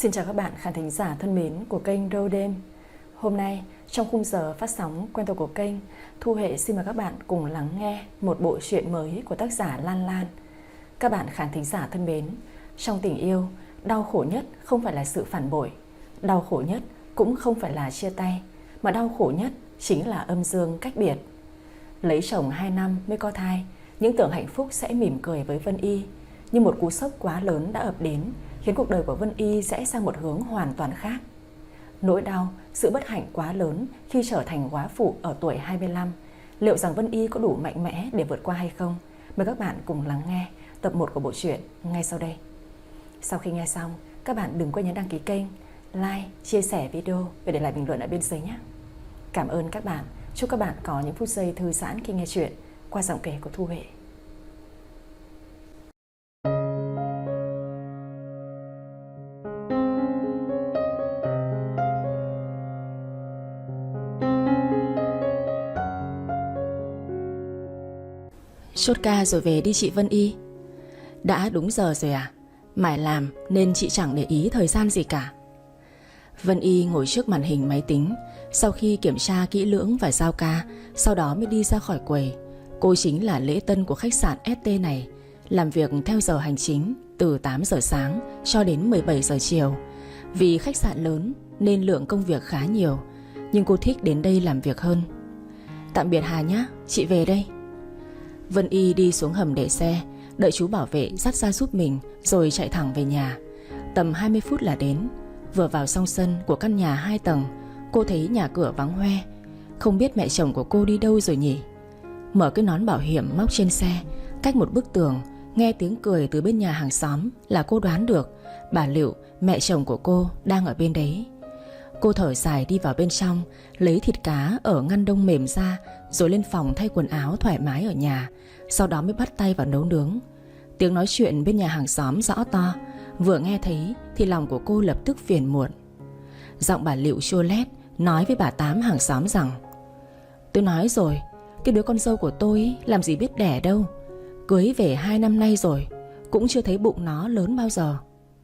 Xin chào các bạn khán thính giả thân mến của kênh Râu Đêm. Hôm nay trong khung giờ phát sóng quen thuộc của kênh, Thu Hệ xin mời các bạn cùng lắng nghe một bộ truyện mới của tác giả Lan Lan. Các bạn khán thính giả thân mến, trong tình yêu, đau khổ nhất không phải là sự phản bội, đau khổ nhất cũng không phải là chia tay, mà đau khổ nhất chính là âm dương cách biệt. Lấy chồng 2 năm mới có thai, những tưởng hạnh phúc sẽ mỉm cười với Vân Y, nhưng một cú sốc quá lớn đã ập đến, khiến cuộc đời của Vân Y rẽ sang một hướng hoàn toàn khác. Nỗi đau, sự bất hạnh quá lớn khi trở thành góa phụ ở tuổi 25. Liệu rằng Vân Y có đủ mạnh mẽ để vượt qua hay không? Mời các bạn cùng lắng nghe tập 1 của bộ truyện ngay sau đây. Sau khi nghe xong, các bạn đừng quên nhấn đăng ký kênh, like, chia sẻ video và để lại bình luận ở bên dưới nhé. Cảm ơn các bạn. Chúc các bạn có những phút giây thư giãn khi nghe chuyện qua giọng kể của Thu Hệ. Chốt ca rồi về đi chị Vân Y. Đã đúng giờ rồi à? Mải làm nên chị chẳng để ý thời gian gì cả. Vân Y ngồi trước màn hình máy tính. Sau khi kiểm tra kỹ lưỡng và giao ca, sau đó mới đi ra khỏi quầy. Cô chính là lễ tân của khách sạn ST này, làm việc theo giờ hành chính từ 8 giờ sáng cho đến 17 giờ chiều. Vì khách sạn lớn nên lượng công việc khá nhiều, nhưng cô thích đến đây làm việc hơn. Tạm biệt Hà nhé, chị về đây. Vân Y đi xuống hầm để xe, đợi chú bảo vệ dắt ra giúp mình, rồi chạy thẳng về nhà. Tầm 20 phút là đến. Vừa vào xong sân của căn nhà 2 tầng, cô thấy nhà cửa vắng hoe. Không biết mẹ chồng của cô đi đâu rồi nhỉ? Mở cái nón bảo hiểm móc trên xe, cách một bức tường, nghe tiếng cười từ bên nhà hàng xóm là cô đoán được bà Liệu, mẹ chồng của cô, đang ở bên đấy. Cô thở dài đi vào bên trong, lấy thịt cá ở ngăn đông mềm ra, rồi lên phòng thay quần áo thoải mái ở nhà. Sau đó mới bắt tay vào nấu nướng. Tiếng nói chuyện bên nhà hàng xóm rõ to. Vừa nghe thấy thì lòng của cô lập tức phiền muộn. Giọng bà Liệu chua lét nói với bà Tám hàng xóm rằng: "Tôi nói rồi, cái đứa con dâu của tôi làm gì biết đẻ đâu. Cưới về 2 năm nay rồi, cũng chưa thấy bụng nó lớn bao giờ."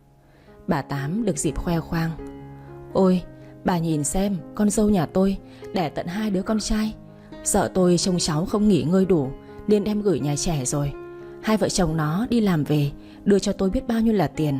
Bà Tám được dịp khoe khoang: "Ôi, bà nhìn xem, con dâu nhà tôi đẻ tận 2 đứa con trai. Sợ tôi trông cháu không nghỉ ngơi đủ nên đem gửi nhà trẻ rồi. 2 vợ chồng nó đi làm về đưa cho tôi biết bao nhiêu là tiền."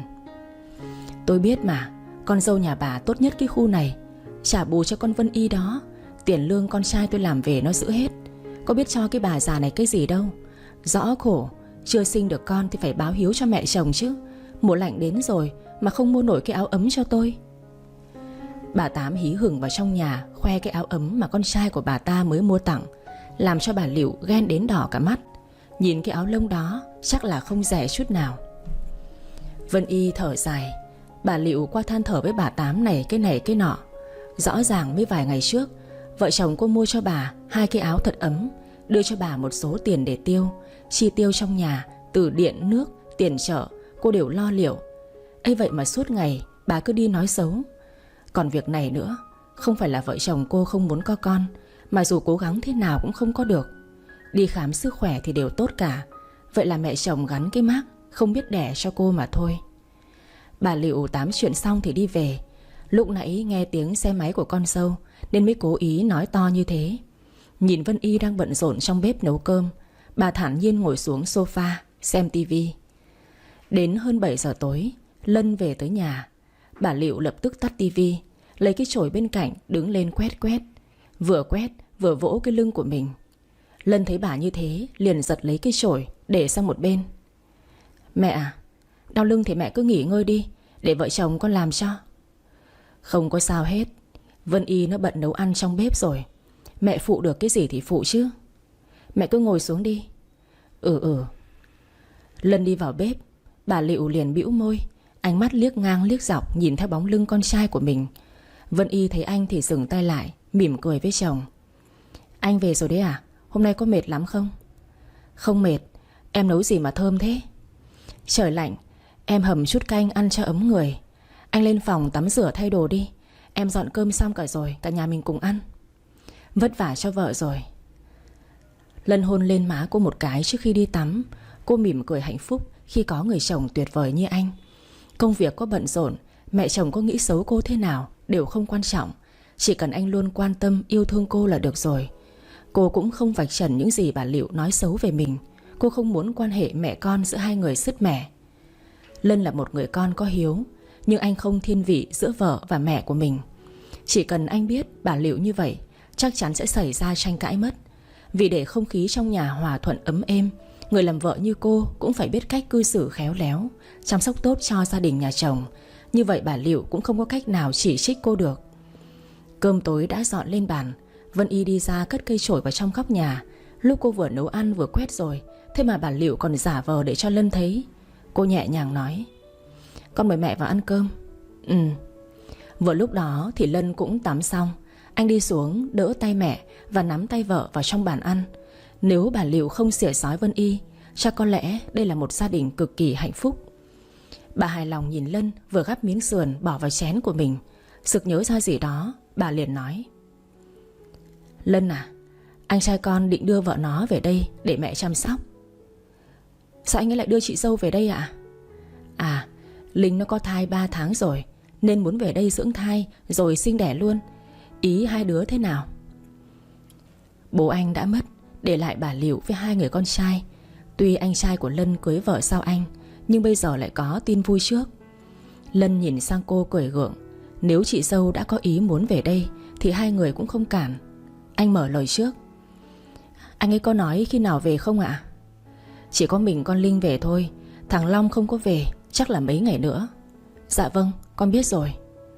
"Tôi biết mà, con dâu nhà bà tốt nhất cái khu này. Trả bù cho con Vân Y đó, tiền lương con trai tôi làm về nó giữ hết. Có biết cho cái bà già này cái gì đâu. Rõ khổ, chưa sinh được con thì phải báo hiếu cho mẹ chồng chứ. Mùa lạnh đến rồi mà không mua nổi cái áo ấm cho tôi." Bà Tám hí hửng vào trong nhà khoe cái áo ấm mà con trai của bà ta mới mua tặng, làm cho bà Liệu ghen đến đỏ cả mắt. Nhìn cái áo lông đó chắc là không rẻ chút nào. Vân Y thở dài. Bà Liệu qua than thở với bà Tám này cái nọ. Rõ ràng mới vài ngày trước vợ chồng cô mua cho bà 2 cái áo thật ấm, đưa cho bà một số tiền để tiêu. Chi tiêu trong nhà, từ điện nước, tiền chợ, cô đều lo liệu. Ấy vậy mà suốt ngày bà cứ đi nói xấu. Còn việc này nữa, không phải là vợ chồng cô không muốn có con, mà dù cố gắng thế nào cũng không có được. Đi khám sức khỏe thì đều tốt cả. Vậy là mẹ chồng gắn cái mác không biết đẻ cho cô mà thôi. Bà Liệu tám chuyện xong thì đi về. Lúc nãy nghe tiếng xe máy của con dâu nên mới cố ý nói to như thế. Nhìn Vân Y đang bận rộn trong bếp nấu cơm, bà thản nhiên ngồi xuống sofa xem tivi. Đến hơn 7 giờ tối, Lân về tới nhà. Bà Liệu lập tức tắt tivi, lấy cái chổi bên cạnh đứng lên quét. Vừa quét vừa vỗ cái lưng của mình. Lân thấy bà như thế liền giật lấy cái chổi để sang một bên. "Mẹ à, đau lưng thì mẹ cứ nghỉ ngơi đi, để vợ chồng con làm cho." "Không có sao hết. Vân Y nó bận nấu ăn trong bếp rồi. Mẹ phụ được cái gì thì phụ chứ. Mẹ cứ ngồi xuống đi." Ừ. Lân đi vào bếp. Bà Liệu liền bĩu môi, ánh mắt liếc ngang liếc dọc nhìn theo bóng lưng con trai của mình. Vân Y thấy anh thì dừng tay lại, mỉm cười với chồng. "Anh về rồi đấy à? Hôm nay có mệt lắm không?" "Không mệt. Em nấu gì mà thơm thế?" "Trời lạnh, em hầm chút canh ăn cho ấm người. Anh lên phòng tắm rửa thay đồ đi. Em dọn cơm xong cả rồi, cả nhà mình cùng ăn." "Vất vả cho vợ rồi." Lân hôn lên má cô một cái trước khi đi tắm. Cô mỉm cười hạnh phúc khi có người chồng tuyệt vời như anh. Công việc có bận rộn, mẹ chồng có nghĩ xấu cô thế nào đều không quan trọng. Chỉ cần anh luôn quan tâm yêu thương cô là được rồi. Cô cũng không vạch trần những gì bà Liệu nói xấu về mình. Cô không muốn quan hệ mẹ con giữa hai người sứt mẻ. Lân là một người con có hiếu, nhưng anh không thiên vị giữa vợ và mẹ của mình. Chỉ cần anh biết bà Liệu như vậy, chắc chắn sẽ xảy ra tranh cãi mất. Vì để không khí trong nhà hòa thuận ấm êm, người làm vợ như cô cũng phải biết cách cư xử khéo léo, chăm sóc tốt cho gia đình nhà chồng. Như vậy bà Liệu cũng không có cách nào chỉ trích cô được. Cơm tối đã dọn lên bàn. Vân Y đi ra cất cây chổi vào trong góc nhà. Lúc cô vừa nấu ăn vừa quét rồi, thế mà bà Liệu còn giả vờ để cho Lân thấy. Cô nhẹ nhàng nói: "Con mời mẹ vào ăn cơm." Vừa lúc đó thì Lân cũng tắm xong. Anh đi xuống đỡ tay mẹ và nắm tay vợ vào trong bàn ăn. Nếu bà Liệu không xỉa xói Vân Y, chắc có lẽ đây là một gia đình cực kỳ hạnh phúc. Bà hài lòng nhìn Lân vừa gắp miếng sườn bỏ vào chén của mình. Sực nhớ ra gì đó, bà liền nói: "Lân à, anh trai con định đưa vợ nó về đây để mẹ chăm sóc." "Sao anh ấy lại đưa chị dâu về đây ạ?" "À, Linh nó có thai 3 tháng rồi, nên muốn về đây dưỡng thai rồi sinh đẻ luôn. Ý hai đứa thế nào?" Bố anh đã mất, để lại bà Liệu với 2 người con trai. Tuy anh trai của Lân cưới vợ sau anh, nhưng bây giờ lại có tin vui trước. Lân nhìn sang cô cười gượng. Nếu chị dâu đã có ý muốn về đây thì 2 người cũng không cản. Anh mở lời trước: "Anh ấy có nói khi nào về không ạ?" "Chỉ có mình con Linh về thôi. Thằng Long không có về, chắc là mấy ngày nữa." "Dạ vâng, con biết rồi."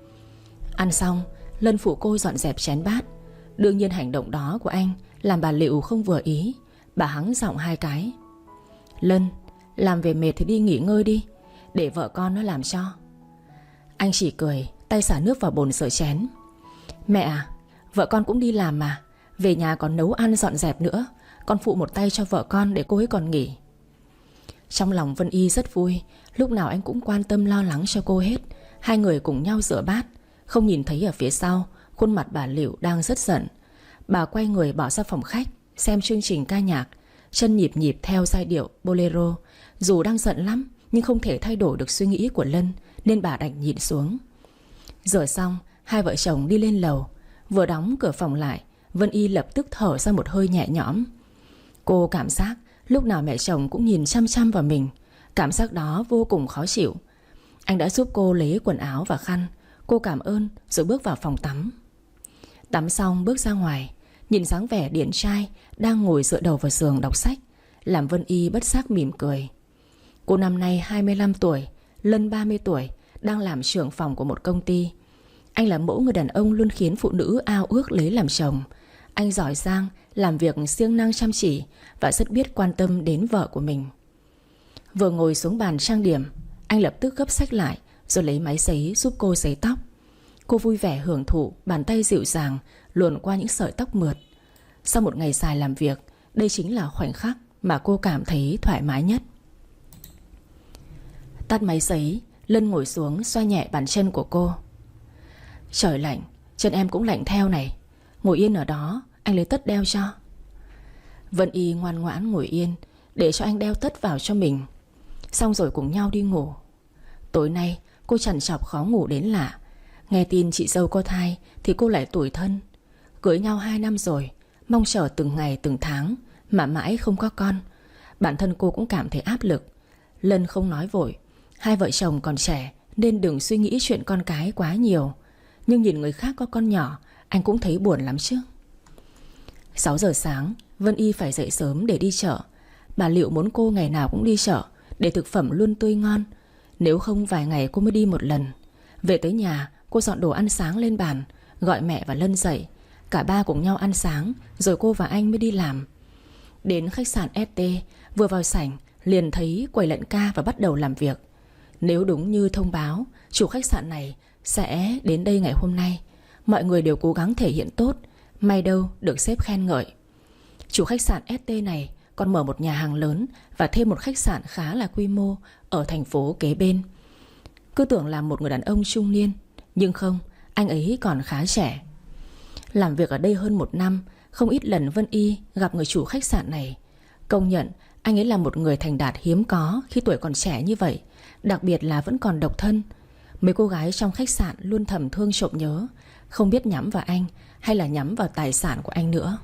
Ăn xong, Lân phụ cô dọn dẹp chén bát. Đương nhiên hành động đó của anh làm bà Liệu không vừa ý. Bà hắng giọng 2 cái: "Lân, làm về mệt thì đi nghỉ ngơi đi, để vợ con nó làm cho." Anh chỉ cười, tay xả nước vào bồn rửa chén. "Mẹ à, vợ con cũng đi làm mà, về nhà còn nấu ăn dọn dẹp nữa. Con phụ một tay cho vợ con để cô ấy còn nghỉ." Trong lòng Vân Y rất vui. Lúc nào anh cũng quan tâm lo lắng cho cô hết. 2 người cùng nhau rửa bát. Không nhìn thấy ở phía sau khuôn mặt bà Liệu đang rất giận. Bà quay người bỏ ra phòng khách xem chương trình ca nhạc, chân nhịp nhịp theo giai điệu bolero. Dù đang giận lắm nhưng không thể thay đổi được suy nghĩ của Lân, nên bà đành nhịn xuống. Rửa xong, 2 vợ chồng đi lên lầu. Vừa đóng cửa phòng lại, Vân Y lập tức thở ra một hơi nhẹ nhõm. Cô cảm giác lúc nào mẹ chồng cũng nhìn chăm chăm vào mình. Cảm giác đó vô cùng khó chịu. Anh đã giúp cô lấy quần áo và khăn. Cô cảm ơn rồi bước vào phòng tắm. Tắm xong bước ra ngoài, nhìn dáng vẻ điển trai đang ngồi dựa đầu vào giường đọc sách, làm Vân Y bất giác mỉm cười. Cô năm nay 25 tuổi, Lân 30 tuổi, đang làm trưởng phòng của một công ty. Anh là mẫu người đàn ông luôn khiến phụ nữ ao ước lấy làm chồng. Anh giỏi giang, làm việc siêng năng chăm chỉ và rất biết quan tâm đến vợ của mình. Vừa ngồi xuống bàn trang điểm, anh lập tức gấp sách lại rồi lấy máy sấy giúp cô sấy tóc. Cô vui vẻ hưởng thụ bàn tay dịu dàng luồn qua những sợi tóc mượt. Sau một ngày dài làm việc, đây chính là khoảnh khắc mà cô cảm thấy thoải mái nhất. Tắt máy sấy, Lân ngồi xuống xoa nhẹ bàn chân của cô. "Trời lạnh, chân em cũng lạnh theo này. Ngồi yên ở đó, anh lấy tất đeo cho." Vân Y ngoan ngoãn ngồi yên để cho anh đeo tất vào cho mình. Xong rồi cùng nhau đi ngủ. Tối nay cô trằn trọc khó ngủ đến lạ. Nghe tin chị dâu có thai thì cô lại tủi thân. Cưới nhau 2 năm rồi, mong chờ từng ngày từng tháng mà mãi không có con. Bản thân cô cũng cảm thấy áp lực. Lân không nói vội. 2 vợ chồng còn trẻ nên đừng suy nghĩ chuyện con cái quá nhiều. Nhưng nhìn người khác có con nhỏ, anh cũng thấy buồn lắm chứ. 6 giờ sáng, Vân Y phải dậy sớm để đi chợ. Bà Liệu muốn cô ngày nào cũng đi chợ để thực phẩm luôn tươi ngon. Nếu không vài ngày cô mới đi một lần. Về tới nhà, cô dọn đồ ăn sáng lên bàn, gọi mẹ và Lân dậy. Cả ba cùng nhau ăn sáng, rồi cô và anh mới đi làm. Đến khách sạn ST, vừa vào sảnh liền thấy quầy lận ca và bắt đầu làm việc. Nếu đúng như thông báo, chủ khách sạn này sẽ đến đây ngày hôm nay. Mọi người đều cố gắng thể hiện tốt, may đâu được sếp khen ngợi. Chủ khách sạn ST này còn mở một nhà hàng lớn và thêm một khách sạn khá là quy mô ở thành phố kế bên. Cứ tưởng là một người đàn ông trung niên, nhưng không, anh ấy còn khá trẻ. Làm việc ở đây hơn 1 năm, không ít lần Vân Y gặp người chủ khách sạn này. Công nhận anh ấy là một người thành đạt hiếm có khi tuổi còn trẻ như vậy, đặc biệt là vẫn còn độc thân. Mấy cô gái trong khách sạn luôn thầm thương trộm nhớ, không biết nhắm vào anh hay là nhắm vào tài sản của anh nữa.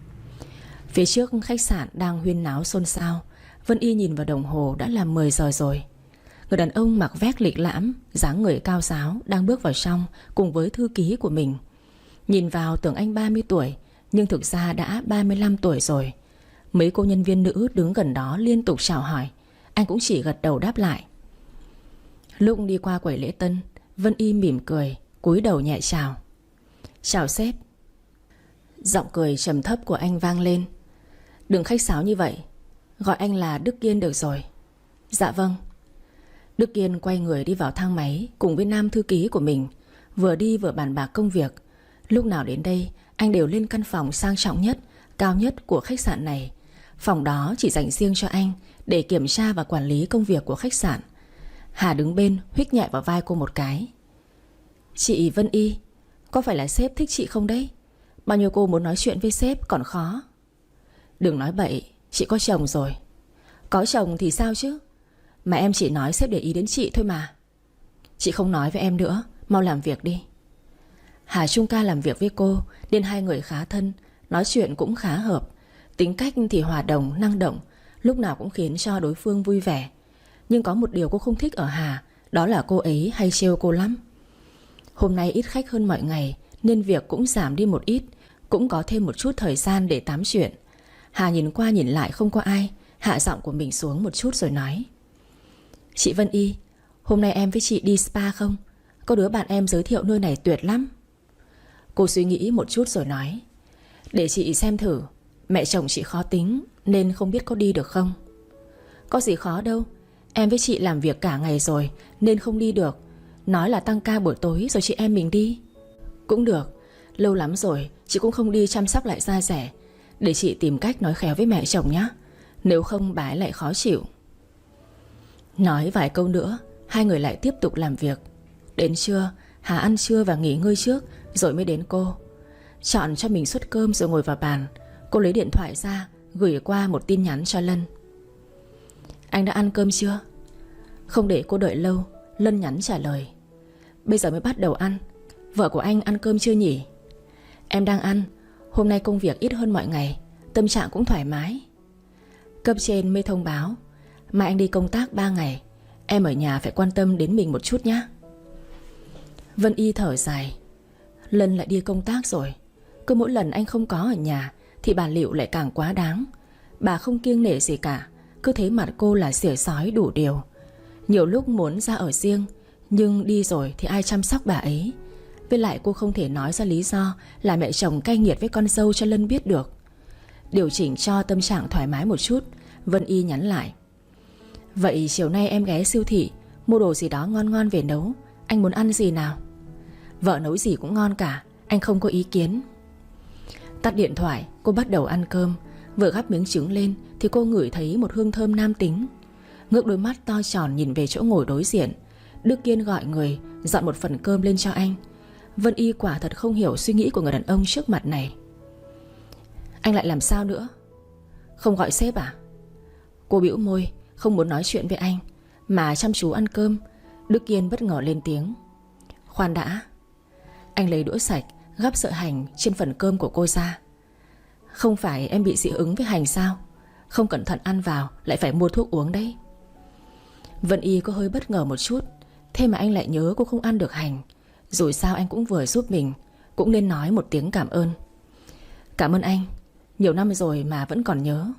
Phía trước khách sạn đang huyên náo xôn xao. Vân Y nhìn vào đồng hồ đã là 10 giờ rồi. Người đàn ông mặc vest lịch lãm, dáng người cao ráo đang bước vào trong cùng với thư ký của mình. Nhìn vào tưởng anh 30 tuổi, nhưng thực ra đã 35 tuổi rồi. Mấy cô nhân viên nữ đứng gần đó liên tục chào hỏi, anh cũng chỉ gật đầu đáp lại. Lúc đi qua quầy lễ tân, Vân Y mỉm cười, cúi đầu nhẹ chào. Chào sếp. Giọng cười trầm thấp của anh vang lên. Đừng khách sáo như vậy, gọi anh là Đức Kiên được rồi. Dạ vâng. Đức Kiên quay người đi vào thang máy cùng với nam thư ký của mình, vừa đi vừa bàn bạc công việc. Lúc nào đến đây anh đều lên căn phòng sang trọng nhất, cao nhất của khách sạn này. Phòng đó chỉ dành riêng cho anh để kiểm tra và quản lý công việc của khách sạn. Hà đứng bên huých nhẹ vào vai cô một cái. Chị Vân Y, có phải là sếp thích chị không đấy? Bao nhiêu cô muốn nói chuyện với sếp còn khó. Đừng nói bậy, chị có chồng rồi. Có chồng thì sao chứ? Mà em chỉ nói sếp để ý đến chị thôi mà. Chị không nói với em nữa, mau làm việc đi. Hà Trung ca làm việc với cô nên hai người khá thân, nói chuyện cũng khá hợp. Tính cách thì hòa đồng, năng động, lúc nào cũng khiến cho đối phương vui vẻ. Nhưng có một điều cô không thích ở Hà, đó là cô ấy hay trêu cô lắm. Hôm nay ít khách hơn mọi ngày nên việc cũng giảm đi một ít, cũng có thêm một chút thời gian để tám chuyện. Hà nhìn qua nhìn lại không có ai, hạ giọng của mình xuống một chút rồi nói. Chị Vân Y, hôm nay em với chị đi spa không? Có đứa bạn em giới thiệu nơi này tuyệt lắm. Cô suy nghĩ một chút rồi nói. Để chị xem thử. Mẹ chồng chị khó tính nên không biết có đi được không. Có gì khó đâu, em với chị làm việc cả ngày rồi nên không đi được. Nói là tăng ca buổi tối rồi chị em mình đi. Cũng được, lâu lắm rồi chị cũng không đi chăm sóc lại da dẻ. Để chị tìm cách nói khéo với mẹ chồng nhé, nếu không bà ấy lại khó chịu. Nói vài câu nữa, hai người lại tiếp tục làm việc. Đến trưa, Hà ăn trưa và nghỉ ngơi trước rồi mới đến cô. Chọn cho mình suất cơm rồi ngồi vào bàn. Cô lấy điện thoại ra, gửi qua một tin nhắn cho Lân. Anh đã ăn cơm chưa? Không để cô đợi lâu, Lân nhắn trả lời. Bây giờ mới bắt đầu ăn. Vợ của anh ăn cơm chưa nhỉ? Em đang ăn. Hôm nay công việc ít hơn mọi ngày, tâm trạng cũng thoải mái. Cấp trên mới thông báo mai anh đi công tác 3 ngày. Em ở nhà phải quan tâm đến mình một chút nhé. Vân Y thở dài. Lân lại đi công tác rồi. Cứ mỗi lần anh không có ở nhà thì bà Liệu lại càng quá đáng. Bà không kiêng nể gì cả, cứ thấy mặt cô là xỉa xói đủ điều. Nhiều lúc muốn ra ở riêng, nhưng đi rồi thì ai chăm sóc bà ấy. Với lại cô không thể nói ra lý do là mẹ chồng cay nghiệt với con dâu cho Lân biết được. Điều chỉnh cho tâm trạng thoải mái một chút, Vân Y nhắn lại. Vậy chiều nay em ghé siêu thị mua đồ gì đó ngon ngon về nấu. Anh muốn ăn gì nào? Vợ nấu gì cũng ngon cả, anh không có ý kiến. Tắt điện thoại, cô bắt đầu ăn cơm. Vừa gắp miếng trứng lên thì cô ngửi thấy một hương thơm nam tính. Ngước đôi mắt to tròn nhìn về chỗ ngồi đối diện. Đức Kiên gọi người dọn một phần cơm lên cho anh. Vân Y quả thật không hiểu suy nghĩ của người đàn ông trước mặt này. Anh lại làm sao nữa? Không gọi sếp à? Cô bĩu môi, không muốn nói chuyện với anh mà chăm chú ăn cơm. Đức Kiên bất ngờ lên tiếng. Khoan đã. Anh lấy đũa sạch gắp sợi hành trên phần cơm của cô ra. Không phải em bị dị ứng với hành sao? Không cẩn thận ăn vào lại phải mua thuốc uống đấy. Vân Y có hơi bất ngờ một chút. Thế mà anh lại nhớ cô không ăn được hành. Dù sao anh cũng vừa giúp mình, cũng nên nói một tiếng cảm ơn. Cảm ơn anh, nhiều năm rồi mà vẫn còn nhớ.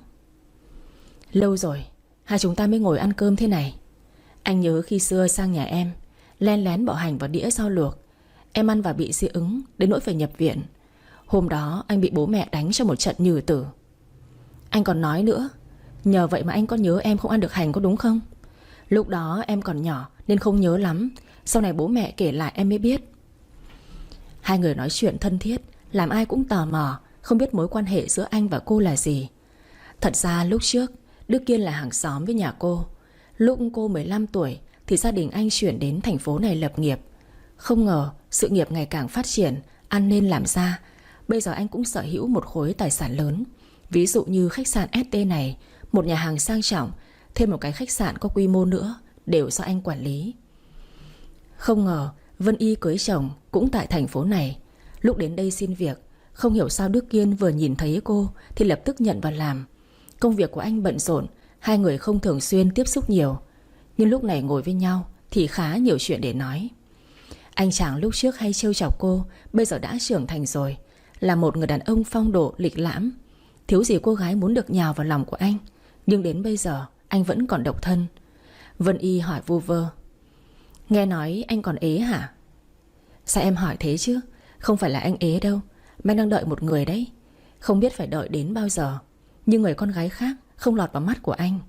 Lâu rồi hai chúng ta mới ngồi ăn cơm thế này. Anh nhớ khi xưa sang nhà em, len lén bỏ hành vào đĩa rau luộc. Em ăn và bị dị ứng đến nỗi phải nhập viện. Hôm đó anh bị bố mẹ đánh cho một trận nhừ tử. Anh còn nói nữa, nhờ vậy mà anh có nhớ em không ăn được hành có đúng không? Lúc đó em còn nhỏ nên không nhớ lắm. Sau này bố mẹ kể lại em mới biết. Hai người nói chuyện thân thiết, làm ai cũng tò mò, không biết mối quan hệ giữa anh và cô là gì. Thật ra lúc trước Đức Kiên là hàng xóm với nhà cô. Lúc cô 15 tuổi thì gia đình anh chuyển đến thành phố này lập nghiệp. Không ngờ sự nghiệp ngày càng phát triển, ăn nên làm ra. Bây giờ anh cũng sở hữu một khối tài sản lớn. Ví dụ như khách sạn ST này, một nhà hàng sang trọng, thêm một cái khách sạn có quy mô nữa, đều do anh quản lý. Không ngờ Vân Y cưới chồng cũng tại thành phố này. Lúc đến đây xin việc, không hiểu sao Đức Kiên vừa nhìn thấy cô thì lập tức nhận vào làm. Công việc của anh bận rộn, hai người không thường xuyên tiếp xúc nhiều, nhưng lúc này ngồi với nhau thì khá nhiều chuyện để nói. Anh chàng lúc trước hay trêu chọc cô bây giờ đã trưởng thành rồi, là một người đàn ông phong độ lịch lãm. Thiếu gì cô gái muốn được nhào vào lòng của anh, nhưng đến bây giờ anh vẫn còn độc thân. Vân Y hỏi vu vơ: Nghe nói anh còn ế hả? Sao em hỏi thế chứ? Không phải là anh ế đâu, mà anh đang đợi một người đấy. Không biết phải đợi đến bao giờ, nhưng người con gái khác không lọt vào mắt của anh.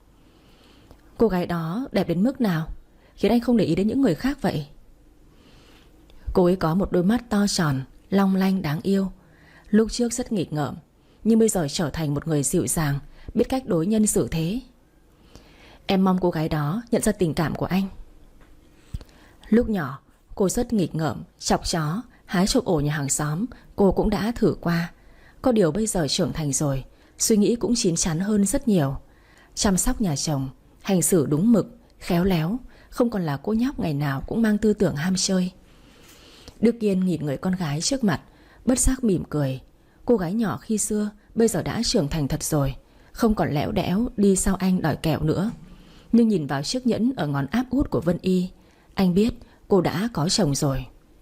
Cô gái đó đẹp đến mức nào khiến anh không để ý đến những người khác vậy? Cô ấy có một đôi mắt to tròn, long lanh đáng yêu. Lúc trước rất nghịch ngợm, nhưng bây giờ trở thành một người dịu dàng, biết cách đối nhân xử thế. Em mong cô gái đó nhận ra tình cảm của anh. Lúc nhỏ cô rất nghịch ngợm, chọc chó, hái trộm ổ nhà hàng xóm. Cô cũng đã thử qua. Có điều bây giờ trưởng thành rồi, suy nghĩ cũng chín chắn hơn rất nhiều. Chăm sóc nhà chồng, hành xử đúng mực, khéo léo, không còn là cô nhóc ngày nào cũng mang tư tưởng ham chơi. Đức Kiên nhìn người con gái trước mặt, bất giác mỉm cười. Cô gái nhỏ khi xưa bây giờ đã trưởng thành thật rồi, không còn lẽo đẽo đi sau anh đòi kẹo nữa. Nhưng nhìn vào chiếc nhẫn ở ngón áp út của Vân Y, anh biết cô đã có chồng rồi.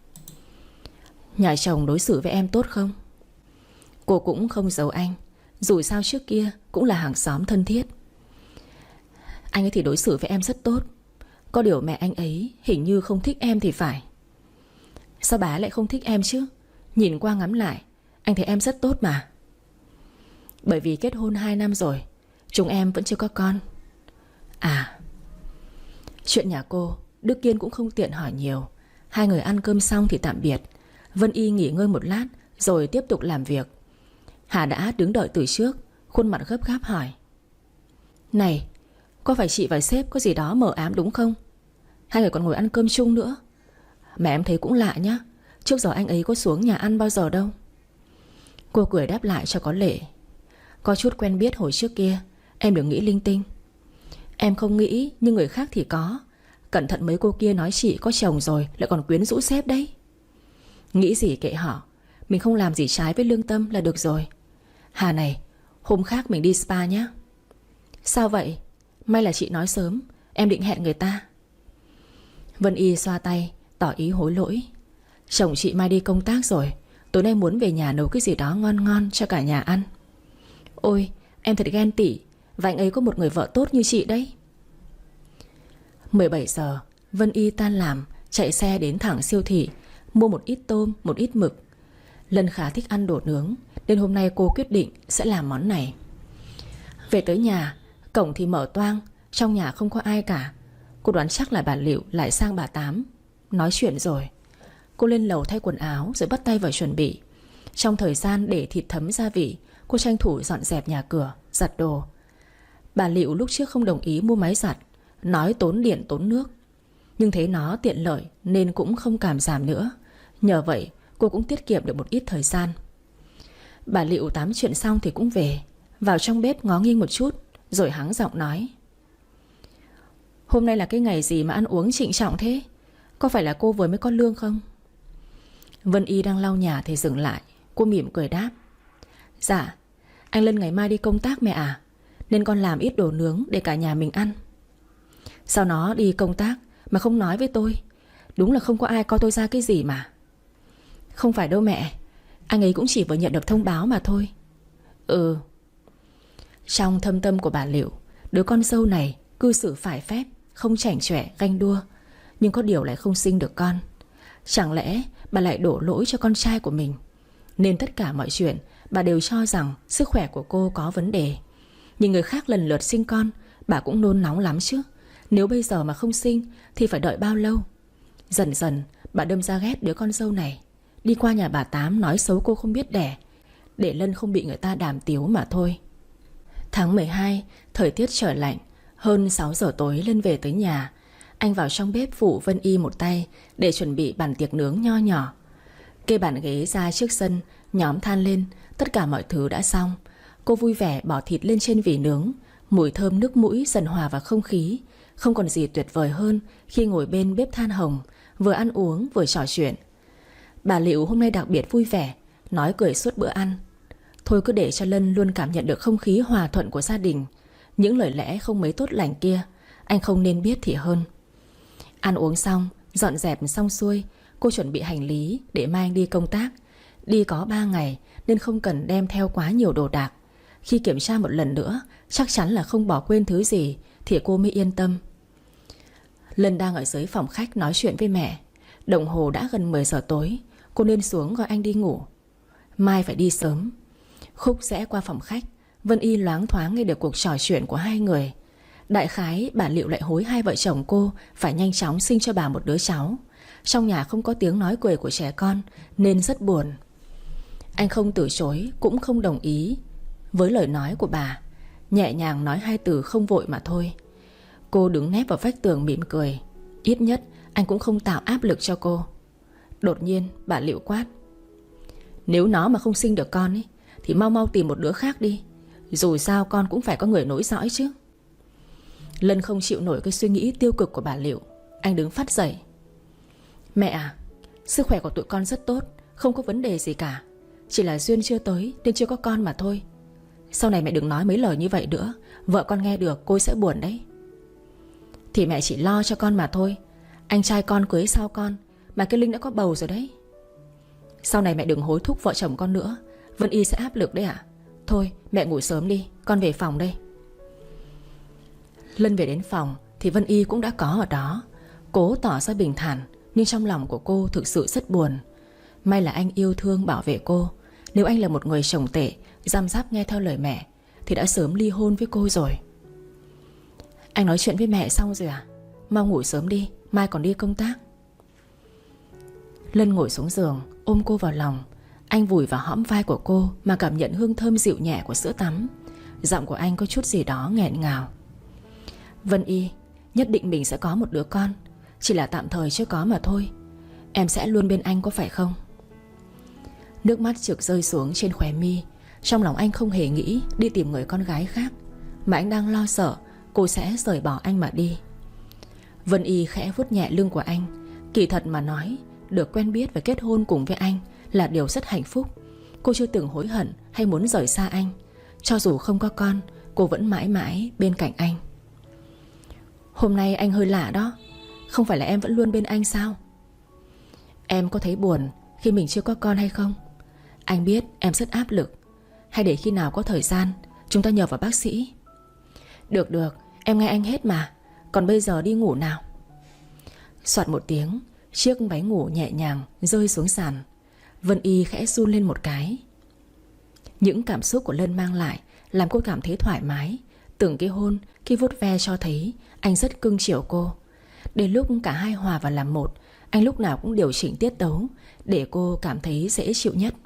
Nhà chồng đối xử với em tốt không? Cô cũng không giấu anh, dù sao trước kia cũng là hàng xóm thân thiết. Anh ấy thì đối xử với em rất tốt. Có điều mẹ anh ấy hình như không thích em thì phải. Sao bà lại không thích em chứ? Nhìn qua ngắm lại, anh thấy em rất tốt mà. Bởi vì kết hôn 2 năm rồi, chúng em vẫn chưa có con. À, chuyện nhà cô Đức Kiên cũng không tiện hỏi nhiều. Hai người ăn cơm xong thì tạm biệt. Vân Y nghỉ ngơi một lát rồi tiếp tục làm việc. Hà đã đứng đợi từ trước, khuôn mặt gấp gáp hỏi: Này, có phải chị và sếp có gì đó mờ ám đúng không? Hai người còn ngồi ăn cơm chung nữa. Mà em thấy cũng lạ nhá, trước giờ anh ấy có xuống nhà ăn bao giờ đâu. Cô cười đáp lại cho có lệ: Có chút quen biết hồi trước kia, em đừng nghĩ linh tinh. Em không nghĩ, nhưng người khác thì có. Cẩn thận mấy cô kia nói chị có chồng rồi lại còn quyến rũ sếp đấy. Nghĩ gì kệ họ, mình không làm gì trái với lương tâm là được rồi. Hà này, hôm khác mình đi spa nhé. Sao vậy? May là chị nói sớm, em định hẹn người ta. Vân Y xoa tay, tỏ ý hối lỗi. Chồng chị mai đi công tác rồi, tối nay muốn về nhà nấu cái gì đó ngon ngon cho cả nhà ăn. Ôi, em thật ghen tị, và anh ấy có một người vợ tốt như chị đấy. 17 giờ, Vân Y tan làm, chạy xe đến thẳng siêu thị, mua một ít tôm, một ít mực. Lân khá thích ăn đồ nướng, nên hôm nay cô quyết định sẽ làm món này. Về tới nhà, cổng thì mở toang, trong nhà không có ai cả. Cô đoán chắc là bà Liệu lại sang bà Tám nói chuyện rồi. Cô lên lầu thay quần áo rồi bắt tay vào chuẩn bị. Trong thời gian để thịt thấm gia vị, cô tranh thủ dọn dẹp nhà cửa, giặt đồ. Bà Liệu lúc trước không đồng ý mua máy giặt, nói tốn điện tốn nước, nhưng thấy nó tiện lợi nên cũng không cảm giảm nữa. Nhờ vậy cô cũng tiết kiệm được một ít thời gian. Bà Liệu tám chuyện xong thì cũng về, vào trong bếp ngó nghiêng một chút rồi hắng giọng nói: Hôm nay là cái ngày gì mà ăn uống trịnh trọng thế? Có phải là cô vừa mới có lương không? Vân Y đang lau nhà thì dừng lại. Cô mỉm cười đáp: Dạ, anh Lân ngày mai đi công tác mẹ à, nên con làm ít đồ nướng để cả nhà mình ăn. Sao nó đi công tác mà không nói với tôi? Đúng là không có ai coi tôi ra cái gì mà. Không phải đâu mẹ, anh ấy cũng chỉ vừa nhận được thông báo mà thôi. Ừ. Trong thâm tâm của bà Liệu, đứa con dâu này cư xử phải phép, không chảnh chọe ganh đua, nhưng có điều lại không sinh được con. Chẳng lẽ bà lại đổ lỗi cho con trai của mình? Nên tất cả mọi chuyện bà đều cho rằng sức khỏe của cô có vấn đề. Nhìn người khác lần lượt sinh con, bà cũng nôn nóng lắm chứ. Nếu bây giờ mà không sinh thì phải đợi bao lâu? Dần dần bà đâm ra ghét đứa con dâu này, đi qua nhà bà Tám nói xấu cô không biết đẻ, để Lân không bị người ta đàm tiếu mà thôi. Tháng 12, thời tiết trở lạnh. Hơn 6 giờ tối Lân về tới nhà. Anh vào trong bếp phụ Vân Y một tay để chuẩn bị bàn tiệc nướng nho nhỏ. Kê bàn ghế ra trước sân, nhóm than lên. Tất cả mọi thứ đã xong. Cô vui vẻ bỏ thịt lên trên vỉ nướng. Mùi thơm nước mũi dần hòa vào không khí. Không còn gì tuyệt vời hơn khi ngồi bên bếp than hồng, vừa ăn uống vừa trò chuyện. Bà Liệu hôm nay đặc biệt vui vẻ, nói cười suốt bữa ăn. Thôi cứ để cho Lân luôn cảm nhận được không khí hòa thuận của gia đình. Những lời lẽ không mấy tốt lành kia anh không nên biết thì hơn. Ăn uống xong, dọn dẹp xong xuôi, cô chuẩn bị hành lý để mai anh đi công tác. Đi có 3 ngày nên không cần đem theo quá nhiều đồ đạc. Khi kiểm tra một lần nữa chắc chắn là không bỏ quên thứ gì thì cô mới yên tâm. Lân đang ở dưới phòng khách nói chuyện với mẹ. Đồng hồ đã gần 10 giờ tối. Cô nên xuống gọi anh đi ngủ. Mai phải đi sớm. Khúc rẽ qua phòng khách, Vân Y loáng thoáng nghe được cuộc trò chuyện của hai người. Đại khái bà Liệu lại hối hai vợ chồng cô phải nhanh chóng sinh cho bà một đứa cháu. Trong nhà không có tiếng nói cười của trẻ con nên rất buồn. Anh không từ chối cũng không đồng ý với lời nói của bà, nhẹ nhàng nói 2 từ không vội mà thôi. Cô đứng nép vào vách tường mỉm cười. Ít nhất anh cũng không tạo áp lực cho cô. Đột nhiên bà Liệu quát: nếu nó mà không sinh được con ấy, thì mau mau tìm một đứa khác đi. Dù sao con cũng phải có người nối dõi chứ. Lân không chịu nổi cái suy nghĩ tiêu cực của bà Liệu. Anh đứng phắt dậy: mẹ à, sức khỏe của tụi con rất tốt, không có vấn đề gì cả. Chỉ là duyên chưa tới nên chưa có con mà thôi. Sau này mẹ đừng nói mấy lời như vậy nữa. Vợ con nghe được cô sẽ buồn đấy. Thì mẹ chỉ lo cho con mà thôi. Anh trai con cưới sau con mà cái Linh đã có bầu rồi đấy. Sau này mẹ đừng hối thúc vợ chồng con nữa. Vân Y sẽ áp lực đấy ạ. Thôi mẹ ngủ sớm đi, con về phòng đây. Lân về đến phòng thì Vân Y cũng đã có ở đó. Cố tỏ ra bình thản, nhưng trong lòng của cô thực sự rất buồn. May là anh yêu thương bảo vệ cô. Nếu anh là một người chồng tệ, giam giáp nghe theo lời mẹ, thì đã sớm ly hôn với cô rồi. Anh nói chuyện với mẹ xong rồi à? Mau ngủ sớm đi, mai còn đi công tác. Lân ngồi xuống giường ôm cô vào lòng. Anh vùi vào hõm vai của cô mà cảm nhận hương thơm dịu nhẹ của sữa tắm. Giọng của anh có chút gì đó nghẹn ngào. Vân Y, nhất định mình sẽ có một đứa con. Chỉ là tạm thời chưa có mà thôi. Em sẽ luôn bên anh có phải không? Nước mắt trực rơi xuống trên khóe mi. Trong lòng anh không hề nghĩ đi tìm người con gái khác, mà anh đang lo sợ cô sẽ rời bỏ anh mà đi. Vân Y khẽ vuốt nhẹ lưng của anh. Kỳ thật mà nói, được quen biết và kết hôn cùng với anh là điều rất hạnh phúc. Cô chưa từng hối hận hay muốn rời xa anh. Cho dù không có con, cô vẫn mãi mãi bên cạnh anh. Hôm nay anh hơi lạ đó. Không phải là em vẫn luôn bên anh sao? Em có thấy buồn khi mình chưa có con hay không? Anh biết em rất áp lực. Hay để khi nào có thời gian chúng ta nhờ vào bác sĩ. Được, em nghe anh hết mà. Còn bây giờ đi ngủ nào. Soạt một tiếng, chiếc váy ngủ nhẹ nhàng rơi xuống sàn. Vân Y khẽ run lên một cái. Những cảm xúc của Lân mang lại làm cô cảm thấy thoải mái. Từng cái hôn khi vuốt ve cho thấy anh rất cưng chiều cô. Đến lúc cả hai hòa vào làm một, anh lúc nào cũng điều chỉnh tiết tấu để cô cảm thấy dễ chịu nhất.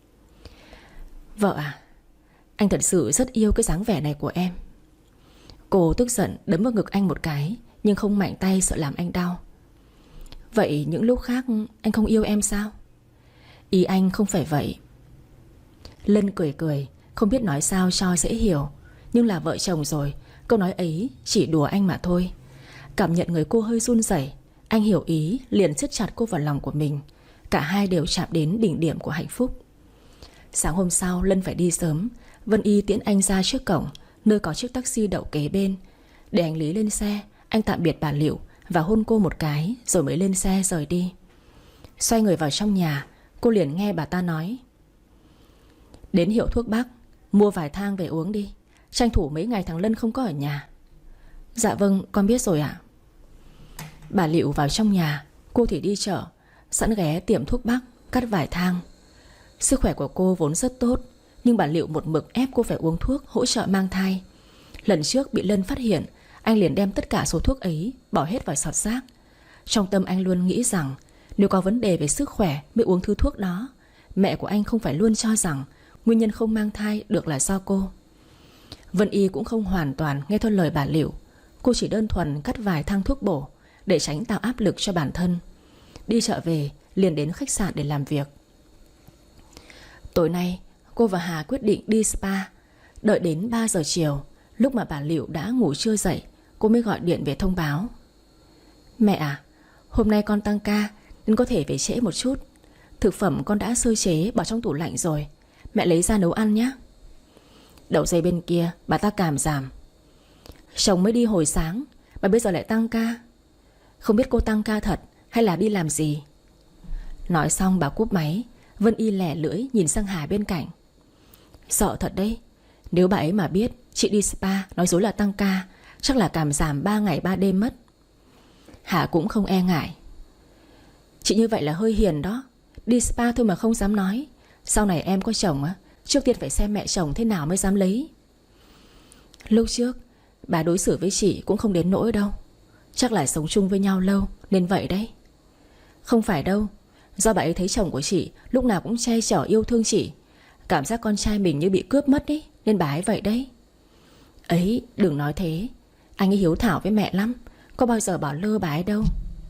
Vợ à, anh thật sự rất yêu cái dáng vẻ này của em. Cô tức giận đấm vào ngực anh một cái, nhưng không mạnh tay sợ làm anh đau. Vậy những lúc khác anh không yêu em sao? Ý anh không phải vậy. Lân cười cười, không biết nói sao cho dễ hiểu. Nhưng là vợ chồng rồi, câu nói ấy chỉ đùa anh mà thôi. Cảm nhận người cô hơi run rẩy, anh hiểu ý liền siết chặt cô vào lòng của mình. Cả hai đều chạm đến đỉnh điểm của hạnh phúc. Sáng hôm sau Lân phải đi sớm. Vân Y tiễn anh ra trước cổng, nơi có chiếc taxi đậu kế bên. Để hành lý lên xe, anh tạm biệt bà Liệu và hôn cô một cái, rồi mới lên xe rời đi. Xoay người vào trong nhà, cô liền nghe bà ta nói: đến hiệu thuốc Bắc, mua vài thang về uống đi. Tranh thủ mấy ngày thằng Lân không có ở nhà. Dạ vâng, con biết rồi ạ. Bà Liệu vào trong nhà, cô thì đi chợ, sẵn ghé tiệm thuốc Bắc cắt vài thang. Sức khỏe của cô vốn rất tốt, nhưng bà Liệu một mực ép cô phải uống thuốc hỗ trợ mang thai. Lần trước bị Lân phát hiện, anh liền đem tất cả số thuốc ấy bỏ hết vào sọt rác. Trong tâm anh luôn nghĩ rằng nếu có vấn đề về sức khỏe mới uống thứ thuốc đó. Mẹ của anh không phải luôn cho rằng nguyên nhân không mang thai được là do cô. Vân Y cũng không hoàn toàn nghe theo lời bà Liệu. Cô chỉ đơn thuần cắt vài thang thuốc bổ để tránh tạo áp lực cho bản thân. Đi chợ về liền đến khách sạn để làm việc. Tối nay cô và Hà quyết định đi spa. Đợi đến 3 giờ chiều, lúc mà bà Liệu đã ngủ trưa dậy, cô mới gọi điện về thông báo: mẹ à, Hôm nay con tăng ca nên có thể về trễ một chút. Thực phẩm con đã sơ chế bỏ trong tủ lạnh rồi, mẹ lấy ra nấu ăn nhé. Đậu dây bên kia bà ta cảm giảm. Chồng mới đi hồi sáng, bà bây giờ lại tăng ca. Không biết cô tăng ca thật hay là đi làm gì. Nói xong bà cúp máy. Vân Y lẻ lưỡi nhìn sang Hà bên cạnh. Sợ thật đấy. Nếu bà ấy mà biết chị đi spa nói dối là tăng ca, chắc là cảm giảm 3 ngày 3 đêm mất. Hà cũng không e ngại. Chị như vậy là hơi hiền đó. Đi spa thôi mà không dám nói. Sau này em có chồng á, trước tiên phải xem mẹ chồng thế nào mới dám lấy. Lúc trước bà đối xử với chị cũng không đến nỗi đâu. Chắc là sống chung với nhau lâu nên vậy đấy. Không phải đâu. Do bà ấy thấy chồng của chị lúc nào cũng che chở yêu thương chị, cảm giác con trai mình như bị cướp mất ấy, nên bà ấy vậy đấy. Ấy, đừng nói thế. Anh ấy hiếu thảo với mẹ lắm, có bao giờ bỏ lơ bà ấy đâu.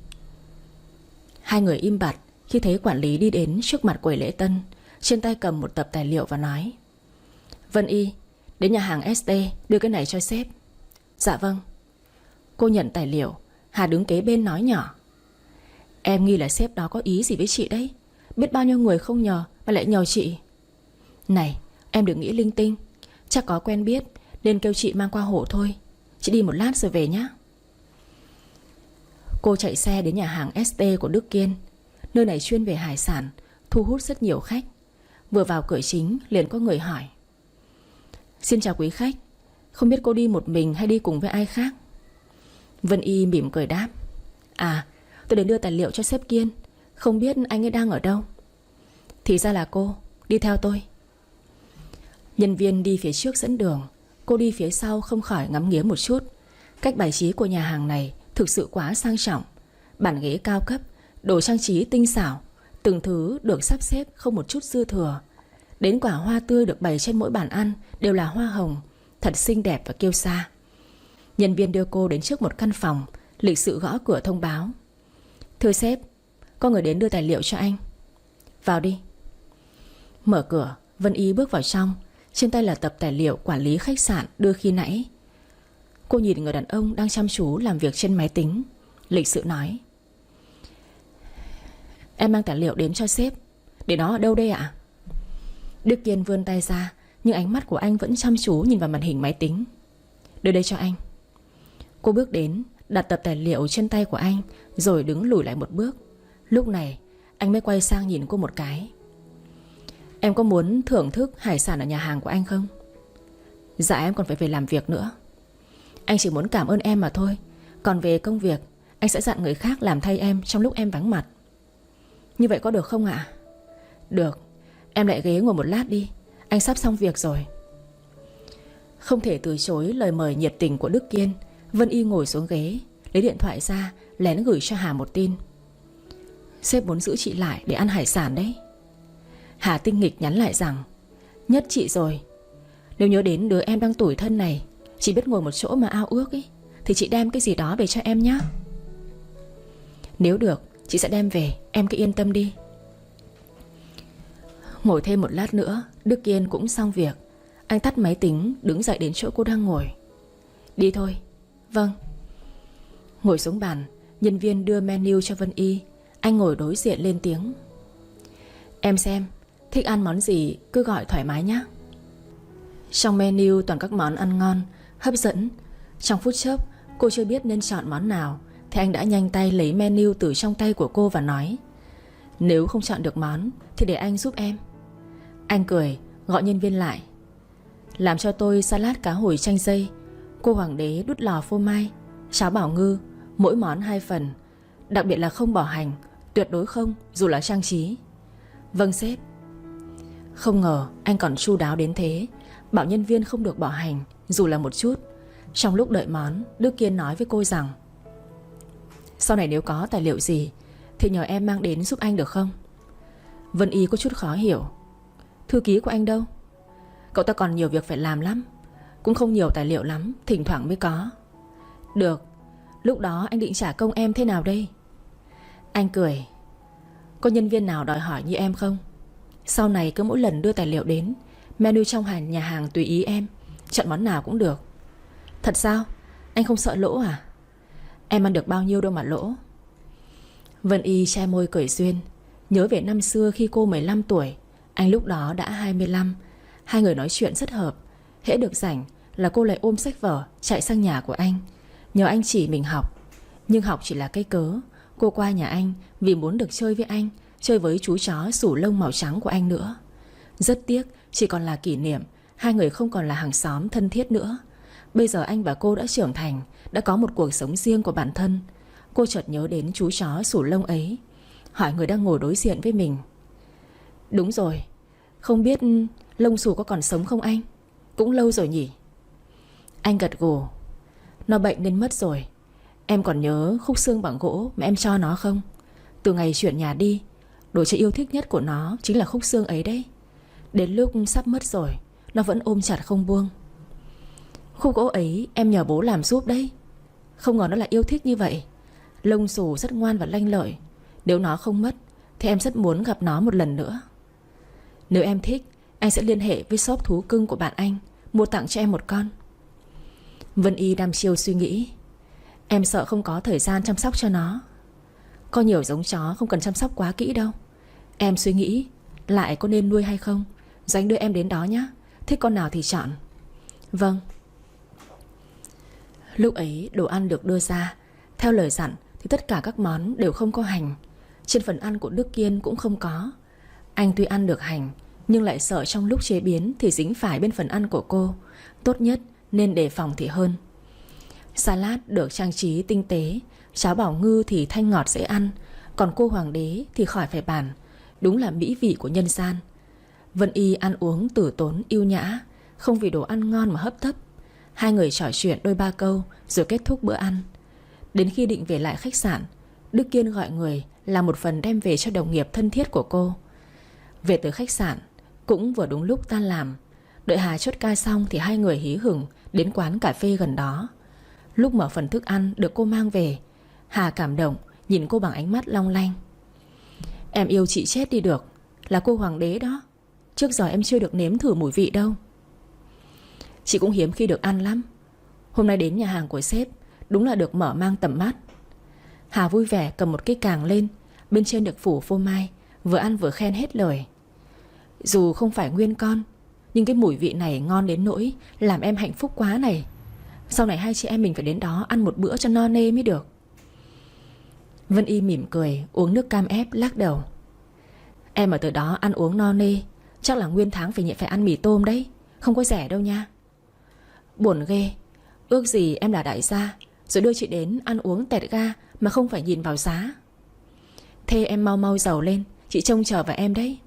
Hai người im bặt khi thấy quản lý đi đến trước mặt quầy lễ tân, trên tay cầm một tập tài liệu và nói: Vân Y, đến nhà hàng ST đưa cái này cho sếp. Dạ vâng. Cô nhận tài liệu. Hà đứng kế bên nói nhỏ: Em nghi là sếp đó có ý gì với chị đấy. Biết bao nhiêu người không nhờ mà lại nhờ chị. Này, em đừng nghĩ linh tinh. Chắc có quen biết nên kêu chị mang qua hộ thôi. Chị đi một lát rồi về nhé. Cô chạy xe đến nhà hàng ST của Đức Kiên. Nơi này chuyên về hải sản, thu hút rất nhiều khách. Vừa vào cửa chính liền có người hỏi: Xin chào quý khách, không biết cô đi một mình hay đi cùng với ai khác? Vân Y mỉm cười đáp: À, tôi đến đưa tài liệu cho sếp Kiên. Không biết anh ấy đang ở đâu. Thì ra là cô, đi theo tôi. Nhân viên đi phía trước dẫn đường. Cô đi phía sau không khỏi ngắm nghía một chút. Cách bài trí của nhà hàng này thực sự quá sang trọng. Bàn ghế cao cấp, đồ trang trí tinh xảo, từng thứ được sắp xếp không một chút dư thừa. Đến quả hoa tươi được bày trên mỗi bàn ăn đều là hoa hồng, thật xinh đẹp và kiêu sa. Nhân viên đưa cô đến trước một căn phòng, lịch sự gõ cửa thông báo: Thưa sếp, có người đến đưa tài liệu cho anh. Vào đi. Mở cửa, Vân Y bước vào trong. Trên tay là tập tài liệu quản lý khách sạn đưa khi nãy. Cô nhìn người đàn ông đang chăm chú làm việc trên máy tính, lịch sự nói: Em mang tài liệu đến cho sếp. Để nó ở đâu đây ạ? Đức Kiên vươn tay ra, nhưng ánh mắt của anh vẫn chăm chú nhìn vào màn hình máy tính. Đưa đây cho anh. Cô bước đến, đặt tập tài liệu trên tay của anh, rồi đứng lùi lại một bước. Lúc này anh mới quay sang nhìn cô một cái. Em có muốn thưởng thức hải sản ở nhà hàng của anh không? Dạ em còn phải về làm việc nữa. Anh chỉ muốn cảm ơn em mà thôi. Còn về công việc, anh sẽ dặn người khác làm thay em trong lúc em vắng mặt. Như vậy có được không ạ? Được. Em lại ghế ngồi một lát đi, anh sắp xong việc rồi. Không thể từ chối lời mời nhiệt tình của Đức Kiên, Vân Y ngồi xuống ghế, lấy điện thoại ra, lén gửi cho Hà một tin. Sếp muốn giữ chị lại để ăn hải sản đấy. Hà tinh nghịch nhắn lại rằng: Nhất chị rồi. Nếu nhớ đến đứa em đang tủi thân này, chỉ biết ngồi một chỗ mà ao ước ấy, thì chị đem cái gì đó về cho em nhé. Nếu được, chị sẽ đem về, em cứ yên tâm đi. Ngồi thêm một lát nữa, Đức Kiên cũng xong việc. Anh tắt máy tính, đứng dậy đến chỗ cô đang ngồi. Đi thôi. Vâng. Ngồi xuống bàn, nhân viên đưa menu cho Vân Y. Anh ngồi đối diện lên tiếng: Em xem, thích ăn món gì cứ gọi thoải mái nhé. Trong menu toàn các món ăn ngon, hấp dẫn. Trong phút chốc cô chưa biết nên chọn món nào, thì anh đã nhanh tay lấy menu từ trong tay của cô và nói: Nếu không chọn được món thì để anh giúp em. Anh cười, gọi nhân viên lại: Làm cho tôi salad cá hồi chanh dây, cua hoàng đế đút lò phô mai, cháo bảo ngư, mỗi món 2 phần. Đặc biệt là không bỏ hành, tuyệt đối không, dù là trang trí. Vâng sếp. Không ngờ anh còn chu đáo đến thế, bảo nhân viên không được bỏ hành, dù là một chút. Trong lúc đợi món, Đức Kiên nói với cô rằng: Sau này nếu có tài liệu gì thì nhờ em mang đến giúp anh được không? Vân Y có chút khó hiểu. Thư ký của anh đâu? Cậu ta còn nhiều việc phải làm lắm, cũng không nhiều tài liệu lắm, thỉnh thoảng mới có. Được. Lúc đó anh định trả công em thế nào đây? Anh cười: Có nhân viên nào đòi hỏi như em không? Sau này cứ mỗi lần đưa tài liệu đến, menu trong nhà hàng tùy ý em, chọn món nào cũng được. Thật sao? Anh không sợ lỗ à? Em ăn được bao nhiêu đâu mà lỗ. Vân Y che môi cười duyên. Nhớ về năm xưa khi cô 15 tuổi, anh lúc đó đã 25. Hai người nói chuyện rất hợp. Hễ được rảnh là cô lại ôm sách vở chạy sang nhà của anh, nhờ anh chỉ mình học. Nhưng học chỉ là cái cớ. Cô qua nhà anh vì muốn được chơi với anh, chơi với chú chó sủ lông màu trắng của anh nữa. Rất tiếc chỉ còn là kỷ niệm, hai người không còn là hàng xóm thân thiết nữa. Bây giờ anh và cô đã trưởng thành, đã có một cuộc sống riêng của bản thân. Cô chợt nhớ đến chú chó sủ lông ấy, hỏi người đang ngồi đối diện với mình: Đúng rồi, không biết lông xù có còn sống không anh? Cũng lâu rồi nhỉ? Anh gật gù. Nó bệnh nên mất rồi. Em còn nhớ khúc xương bằng gỗ mà em cho nó không? Từ ngày chuyển nhà đi, đồ chơi yêu thích nhất của nó chính là khúc xương ấy đấy. Đến lúc sắp mất rồi, nó vẫn ôm chặt không buông. Khúc gỗ ấy em nhờ bố làm giúp đấy. Không ngờ nó lại yêu thích như vậy. Lông xù rất ngoan và lanh lợi. Nếu nó không mất thì em rất muốn gặp nó một lần nữa. Nếu em thích, anh sẽ liên hệ với shop thú cưng của bạn anh, mua tặng cho em một con. Vân Y đăm chiêu suy nghĩ. Em sợ không có thời gian chăm sóc cho nó. Có nhiều giống chó không cần chăm sóc quá kỹ đâu. Em suy nghĩ lại có nên nuôi hay không, rồi anh đưa em đến đó nhé. Thích con nào thì chọn. Vâng. Lúc ấy đồ ăn được đưa ra. Theo lời dặn thì tất cả các món đều không có hành. Trên phần ăn của Đức Kiên cũng không có. Anh tuy ăn được hành, nhưng lại sợ trong lúc chế biến thì dính phải bên phần ăn của cô. Tốt nhất nên đề phòng thì hơn. Salad được trang trí tinh tế, cháo bảo ngư thì thanh ngọt dễ ăn, còn cô hoàng đế thì khỏi phải bàn. Đúng là mỹ vị của nhân gian. Vân Y ăn uống tử tốn yêu nhã, không vì đồ ăn ngon mà hấp tấp. Hai người trò chuyện đôi ba câu rồi kết thúc bữa ăn. Đến khi định về lại khách sạn, Đức Kiên gọi người làm một phần đem về cho đồng nghiệp thân thiết của cô. Về tới khách sạn cũng vừa đúng lúc tan làm. Đợi Hà chốt ca xong thì hai người hí hửng đến quán cà phê gần đó. Lúc mở phần thức ăn được cô mang về, Hà cảm động nhìn cô bằng ánh mắt long lanh. Em yêu chị chết đi được. Là cô hoàng đế đó. Trước giờ em chưa được nếm thử mùi vị đâu. Chị cũng hiếm khi được ăn lắm. Hôm nay đến nhà hàng của sếp, đúng là được mở mang tầm mắt. Hà vui vẻ cầm một cái càng lên, bên trên được phủ phô mai, vừa ăn vừa khen hết lời. Dù không phải nguyên con, nhưng cái mùi vị này ngon đến nỗi làm em hạnh phúc quá này. Sau này hai chị em mình phải đến đó ăn một bữa cho no nê mới được. Vân Y mỉm cười uống nước cam ép lắc đầu. Em ở từ đó ăn uống no nê, chắc là nguyên tháng phải ăn mì tôm đấy. Không có rẻ đâu nha. Buồn ghê. Ước gì em là đại gia, rồi đưa chị đến ăn uống tẹt ga mà không phải nhìn vào giá. Thế em mau mau giàu lên, chị trông chờ vào em đấy.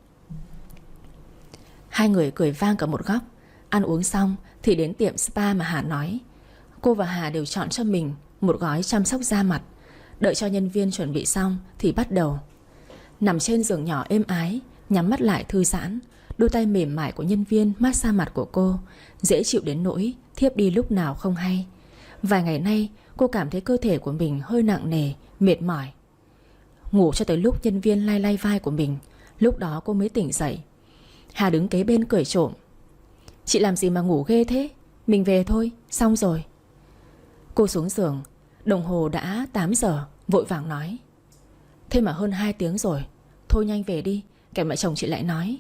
Hai người cười vang cả một góc. Ăn uống xong thì đến tiệm spa mà Hà nói. Cô và Hà đều chọn cho mình một gói chăm sóc da mặt. Đợi cho nhân viên chuẩn bị xong thì bắt đầu. Nằm trên giường nhỏ êm ái, nhắm mắt lại thư giãn. Đôi tay mềm mại của nhân viên massage mặt của cô dễ chịu đến nỗi thiếp đi lúc nào không hay. Vài ngày nay cô cảm thấy cơ thể của mình hơi nặng nề, mệt mỏi. Ngủ cho tới lúc nhân viên lay lay vai của mình, lúc đó cô mới tỉnh dậy. Hà đứng kế bên cười trộm. Chị làm gì mà ngủ ghê thế? Mình về thôi, xong rồi. Cô xuống giường. Đồng hồ đã 8 giờ. Vội vàng nói. Thế mà hơn 2 tiếng rồi. Thôi nhanh về đi, kẻo mẹ chồng chị lại nói.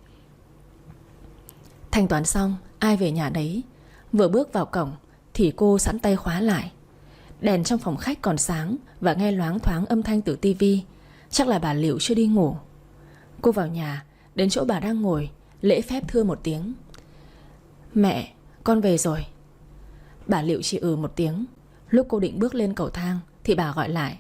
Thanh toán xong, ai về nhà đấy. Vừa bước vào cổng thì cô sẵn tay khóa lại. Đèn trong phòng khách còn sáng và nghe loáng thoáng âm thanh từ tivi. Chắc là bà Liệu chưa đi ngủ. Cô vào nhà, đến chỗ bà đang ngồi, lễ phép thưa một tiếng. Mẹ, con về rồi. Bà Liệu chỉ một tiếng. Lúc cô định bước lên cầu thang thì bà gọi lại.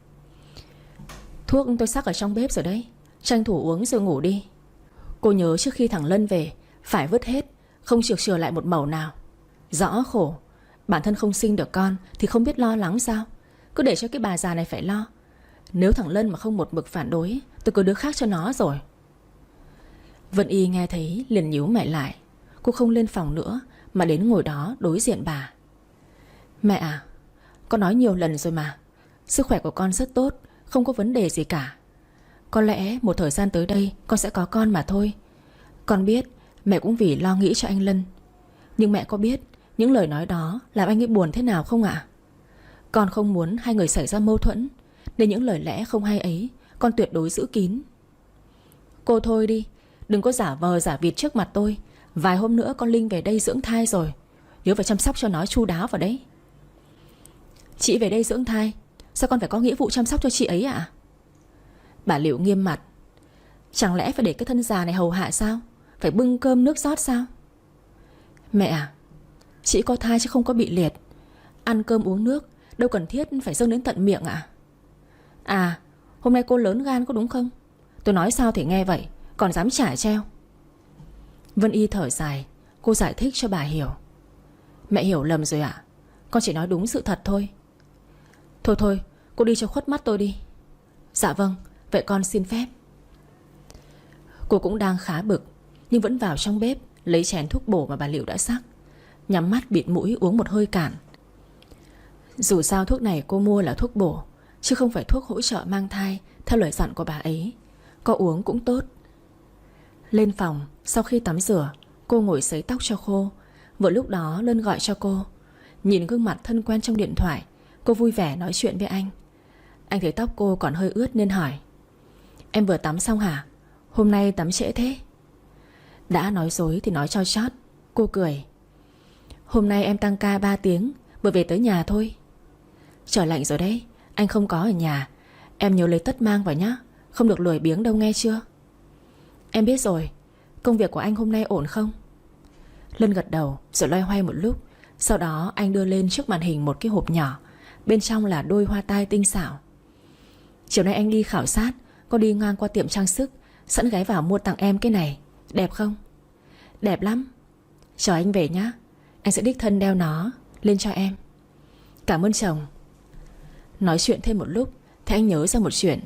Thuốc tôi sắc ở trong bếp rồi đấy, tranh thủ uống rồi ngủ đi. Cô nhớ trước khi thằng Lân về phải vứt hết, không chừa chừa lại một mẩu nào. Rõ khổ. Bản thân không sinh được con thì không biết lo lắng sao. Cứ để cho cái bà già này phải lo. Nếu thằng Lân mà không một mực phản đối, tôi có đứa khác cho nó rồi. Vân Y nghe thấy liền nhíu mày lại. Cô không lên phòng nữa mà đến ngồi đó đối diện bà. Mẹ à, con nói nhiều lần rồi mà. Sức khỏe của con rất tốt, không có vấn đề gì cả. Có lẽ một thời gian tới đây con sẽ có con mà thôi. Con biết mẹ cũng vì lo nghĩ cho anh Lân. Nhưng mẹ có biết những lời nói đó làm anh ấy buồn thế nào không ạ? Con không muốn hai người xảy ra mâu thuẫn, nên những lời lẽ không hay ấy con tuyệt đối giữ kín. Cô thôi đi, đừng có giả vờ giả vịt trước mặt tôi. Vài hôm nữa con Linh về đây dưỡng thai rồi, nhớ phải chăm sóc cho nó chu đáo vào đấy. Chị về đây dưỡng thai, sao con phải có nghĩa vụ chăm sóc cho chị ấy ạ? Bà Liệu nghiêm mặt. Chẳng lẽ phải để cái thân già này hầu hạ sao? Phải bưng cơm nước rót sao? Mẹ à, chị có thai chứ không có bị liệt. Ăn cơm uống nước đâu cần thiết phải dâng đến tận miệng ạ. À, hôm nay cô lớn gan có đúng không? Tôi nói sao thì nghe vậy, còn dám trả treo. Vân Y thở dài. Cô giải thích cho bà hiểu. Mẹ hiểu lầm rồi ạ. Con chỉ nói đúng sự thật thôi. Thôi, cô đi cho khuất mắt tôi đi. Dạ vâng, vậy con xin phép. Cô cũng đang khá bực, nhưng vẫn vào trong bếp lấy chén thuốc bổ mà bà Liệu đã sắc, nhắm mắt bịt mũi uống một hơi cạn. Dù sao thuốc này cô mua là thuốc bổ, chứ không phải thuốc hỗ trợ mang thai theo lời dặn của bà ấy. Có uống cũng tốt. Lên phòng, sau khi tắm rửa, cô ngồi sấy tóc cho khô. Vừa lúc đó Lân gọi cho cô. Nhìn gương mặt thân quen trong điện thoại, cô vui vẻ nói chuyện với anh. Anh thấy tóc cô còn hơi ướt nên hỏi: Em vừa tắm xong hả? Hôm nay tắm trễ thế? Đã nói dối thì nói cho chót. Cô cười: Hôm nay em tăng ca 3 tiếng, vừa về tới nhà thôi. Trời lạnh rồi đấy, anh không có ở nhà. Em nhớ lấy tất mang vào nhá, không được lười biếng đâu nghe chưa? Em biết rồi. Công việc của anh hôm nay ổn không? Lân gật đầu rồi loay hoay một lúc. Sau đó anh đưa lên trước màn hình một cái hộp nhỏ, bên trong là đôi hoa tai tinh xảo. Chiều nay anh đi khảo sát, có đi ngang qua tiệm trang sức, sẵn ghé vào mua tặng em cái này. Đẹp không? Đẹp lắm. Chờ anh về nhá, anh sẽ đích thân đeo nó lên cho em. Cảm ơn chồng. Nói chuyện thêm một lúc thì anh nhớ ra một chuyện.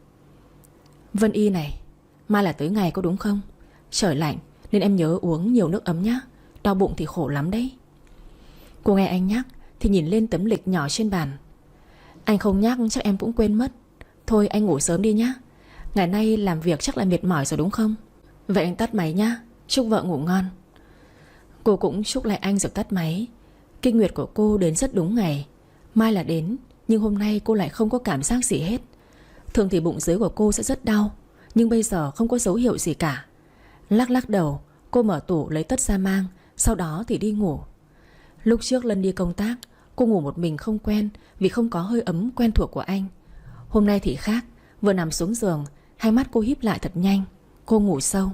Vân Y này, mai là tới ngày có đúng không? Trời lạnh nên em nhớ uống nhiều nước ấm nhá, đau bụng thì khổ lắm đấy. Cô nghe anh nhắc thì nhìn lên tấm lịch nhỏ trên bàn. Anh không nhắc chắc em cũng quên mất. Thôi anh ngủ sớm đi nhá, ngày nay làm việc chắc là mệt mỏi rồi đúng không? Vậy anh tắt máy nhá, chúc vợ ngủ ngon. Cô cũng chúc lại anh rồi tắt máy. Kinh nguyệt của cô đến rất đúng ngày. Mai là đến, nhưng hôm nay cô lại không có cảm giác gì hết. Thường thì bụng dưới của cô sẽ rất đau, nhưng bây giờ không có dấu hiệu gì cả. Lắc lắc đầu, cô mở tủ lấy tất ra mang, sau đó thì đi ngủ. Lúc trước Lân đi công tác, cô ngủ một mình không quen vì không có hơi ấm quen thuộc của anh. Hôm nay thì khác, vừa nằm xuống giường, hai mắt cô híp lại thật nhanh. Cô ngủ sâu.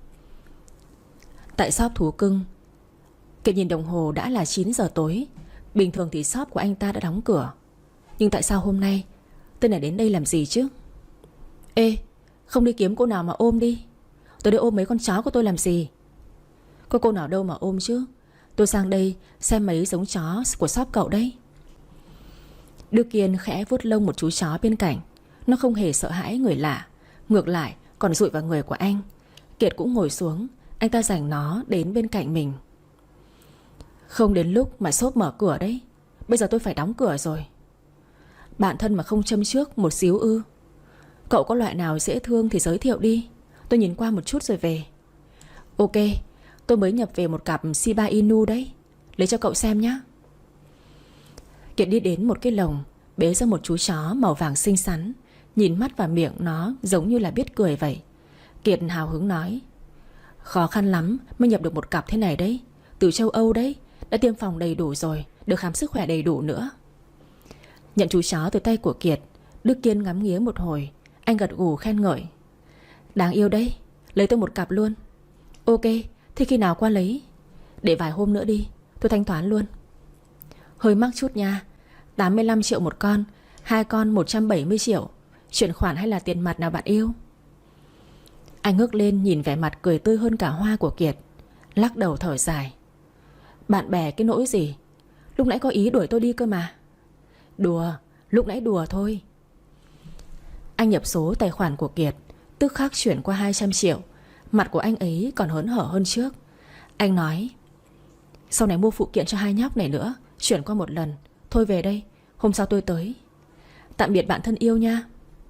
Tại shop thú cưng, Kiệt nhìn đồng hồ đã là 9 giờ tối. Bình thường thì shop của anh ta đã đóng cửa, nhưng tại sao hôm nay tên này đến đây làm gì chứ? Ê, không đi kiếm cô nào mà ôm đi. Tôi đi ôm mấy con chó của tôi làm gì? Có cô nào đâu mà ôm chứ. Tôi sang đây xem mấy giống chó của shop cậu đấy. Đức Kiên khẽ vuốt lông một chú chó bên cạnh. Nó không hề sợ hãi người lạ, ngược lại còn dụi vào người của anh. Kiệt cũng ngồi xuống, anh ta giành nó đến bên cạnh mình. Không đến lúc mà shop mở cửa đấy. Bây giờ tôi phải đóng cửa rồi. Bạn thân mà không châm trước một xíu ư? Cậu có loại nào dễ thương thì giới thiệu đi, tôi nhìn qua một chút rồi về. Ok, tôi mới nhập về một cặp Shiba Inu đấy, lấy cho cậu xem nhé. Kiệt đi đến một cái lồng, bế ra một chú chó màu vàng xinh xắn. Nhìn mắt và miệng nó giống như là biết cười vậy. Kiệt hào hứng nói: Khó khăn lắm mới nhập được một cặp thế này đấy, từ châu Âu đấy, đã tiêm phòng đầy đủ rồi, được khám sức khỏe đầy đủ nữa. Nhận chú chó từ tay của Kiệt, Đức Kiên ngắm nghía một hồi. Anh gật gù khen ngợi: Đáng yêu đấy, lấy tôi một cặp luôn. Ok, thế khi nào qua lấy? Để vài hôm nữa đi, tôi thanh toán luôn. Hơi mắc chút nha, 85 triệu một con, 2 con 170 triệu. Chuyển khoản hay là tiền mặt nào bạn yêu? Anh ngước lên nhìn vẻ mặt cười tươi hơn cả hoa của Kiệt, lắc đầu thở dài: Bạn bè cái nỗi gì, lúc nãy có ý đuổi tôi đi cơ mà. Đùa, lúc nãy đùa thôi. Anh nhập số tài khoản của Kiệt, tức khắc chuyển qua 200 triệu. Mặt của anh ấy còn hớn hở hơn trước. Anh nói: Sau này mua phụ kiện cho hai nhóc này nữa, chuyển qua một lần. Thôi về đây, hôm sau tôi tới. Tạm biệt bạn thân yêu nha.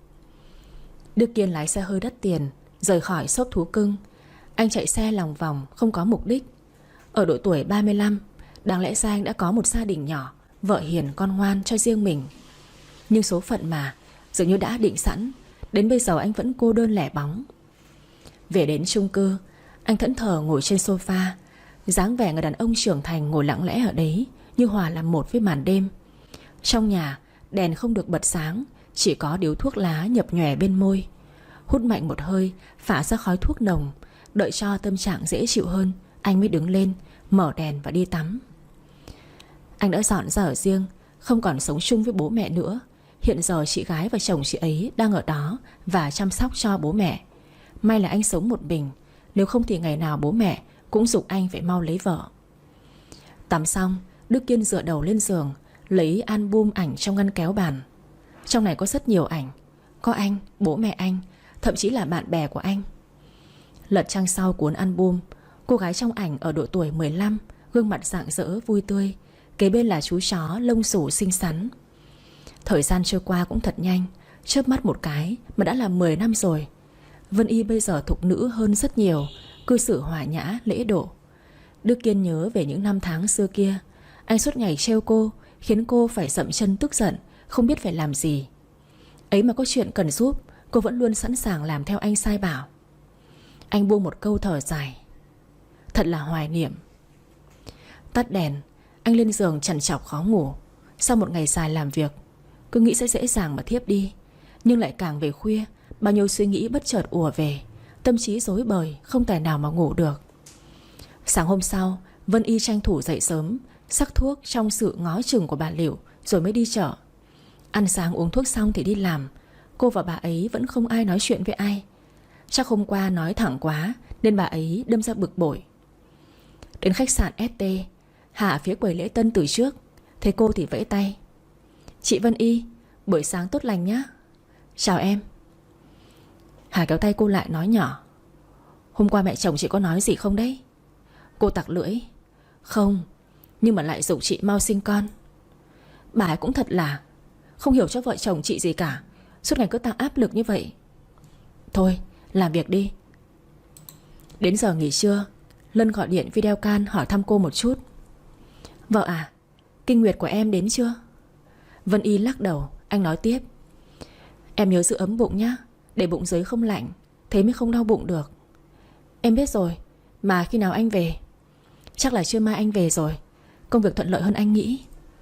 Đức Kiên lái xe hơi đắt tiền rời khỏi shop thú cưng. Anh chạy xe lòng vòng không có mục đích. Ở độ tuổi 35, đáng lẽ ra anh đã có một gia đình nhỏ, vợ hiền con ngoan cho riêng mình. Nhưng số phận mà, dường như đã định sẵn. Đến bây giờ anh vẫn cô đơn lẻ bóng. Về đến chung cư, anh thẫn thờ ngồi trên sofa. Dáng vẻ người đàn ông trưởng thành ngồi lặng lẽ ở đấy, như hòa làm một với màn đêm. Trong nhà, đèn không được bật sáng, chỉ có điếu thuốc lá nhập nhòe bên môi. Hút mạnh một hơi, phả ra khói thuốc nồng. Đợi cho tâm trạng dễ chịu hơn, anh mới đứng lên, mở đèn và đi tắm. Anh đã dọn ra ở riêng, không còn sống chung với bố mẹ nữa. Hiện giờ chị gái và chồng chị ấy đang ở đó và chăm sóc cho bố mẹ. May là anh sống một mình, nếu không thì ngày nào bố mẹ cũng giục anh phải mau lấy vợ. Tắm xong, Đức Kiên dựa đầu lên giường, lấy album ảnh trong ngăn kéo bàn. Trong này có rất nhiều ảnh. Có anh, bố mẹ anh, thậm chí là bạn bè của anh. Lật trang sau cuốn album, cô gái trong ảnh ở độ tuổi 15, gương mặt rạng rỡ vui tươi. Kế bên là chú chó lông xù xinh xắn. Thời gian trôi qua cũng thật nhanh, chớp mắt một cái mà đã là 10 năm rồi. Vân Y bây giờ thục nữ hơn rất nhiều, cư xử hòa nhã, lễ độ. Đức Kiên nhớ về những năm tháng xưa kia. Anh suốt ngày trêu cô, khiến cô phải dậm chân tức giận, không biết phải làm gì. Ấy mà có chuyện cần giúp, cô vẫn luôn sẵn sàng làm theo anh sai bảo. Anh buông một câu thở dài. Thật là hoài niệm. Tắt đèn, anh lên giường trằn trọc khó ngủ. Sau một ngày dài làm việc, cứ nghĩ sẽ dễ dàng mà thiếp đi, nhưng lại càng về khuya, bao nhiêu suy nghĩ bất chợt ùa về. Tâm trí rối bời, không tài nào mà ngủ được. Sáng hôm sau, Vân Y tranh thủ dậy sớm, sắc thuốc trong sự ngó chừng của bà Liệu, rồi mới đi chợ. Ăn sáng uống thuốc xong thì đi làm. Cô và bà ấy vẫn không ai nói chuyện với ai. Chắc hôm qua nói thẳng quá nên bà ấy đâm ra bực bội. Đến khách sạn ST, Hà phía quầy lễ tân từ trước, thấy cô thì vẫy tay. Chị Vân Y, buổi sáng tốt lành nhá. Chào em. Hà kéo tay cô lại nói nhỏ. Hôm qua mẹ chồng chị có nói gì không đấy? Cô tặc lưỡi. Không, nhưng mà lại giục chị mau sinh con. Bà ấy cũng thật là không hiểu cho vợ chồng chị gì cả, suốt ngày cứ tạo áp lực như vậy. Thôi, làm việc đi. Đến giờ nghỉ trưa, Lân gọi điện video call hỏi thăm cô một chút. Vợ à, kinh nguyệt của em đến chưa? Vân Y lắc đầu. Anh nói tiếp. Em nhớ giữ ấm bụng nhá, để bụng dưới không lạnh, thế mới không đau bụng được. Em biết rồi, mà khi nào anh về? Chắc là trưa mai anh về rồi. Công việc thuận lợi hơn anh nghĩ.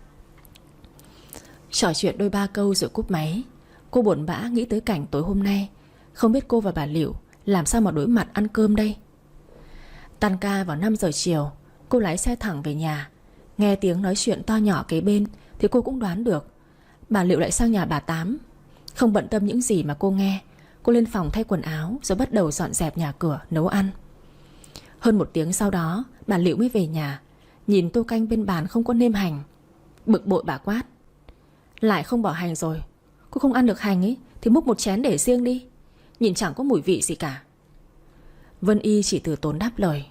Trò chuyện đôi ba câu rồi cúp máy. Cô buồn bã nghĩ tới cảnh tối hôm nay. Không biết cô và bà Liệu làm sao mà đối mặt ăn cơm đây. Tan ca vào 5 giờ chiều, cô lái xe thẳng về nhà. Nghe tiếng nói chuyện to nhỏ kế bên thì cô cũng đoán được bà Liệu lại sang nhà bà Tám. Không bận tâm những gì mà cô nghe, cô lên phòng thay quần áo rồi bắt đầu dọn dẹp nhà cửa, nấu ăn. Hơn 1 tiếng sau đó, bà Liệu mới về nhà. Nhìn tô canh bên bàn không có nêm hành, bực bội bà quát. Lại không bỏ hành rồi? Cô không ăn được hành ấy thì múc một chén để riêng đi, nhìn chẳng có mùi vị gì cả. Vân Y chỉ từ tốn đáp lời.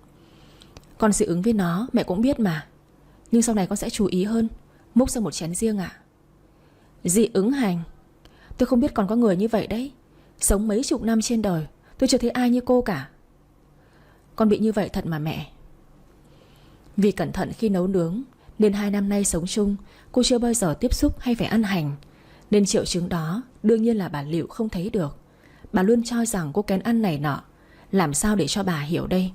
Con dị ứng với nó mẹ cũng biết mà, nhưng sau này con sẽ chú ý hơn, múc ra một chén riêng ạ. Dị ứng hành? Tôi không biết còn có người như vậy đấy. Sống mấy chục năm trên đời, tôi chưa thấy ai như cô cả. Con bị như vậy thật mà mẹ. Vì cẩn thận khi nấu nướng nên 2 năm nay sống chung, cô chưa bao giờ tiếp xúc hay phải ăn hành, nên triệu chứng đó đương nhiên là bà Liệu không thấy được. Bà luôn cho rằng cô kén ăn này nọ. Làm sao để cho bà hiểu đây?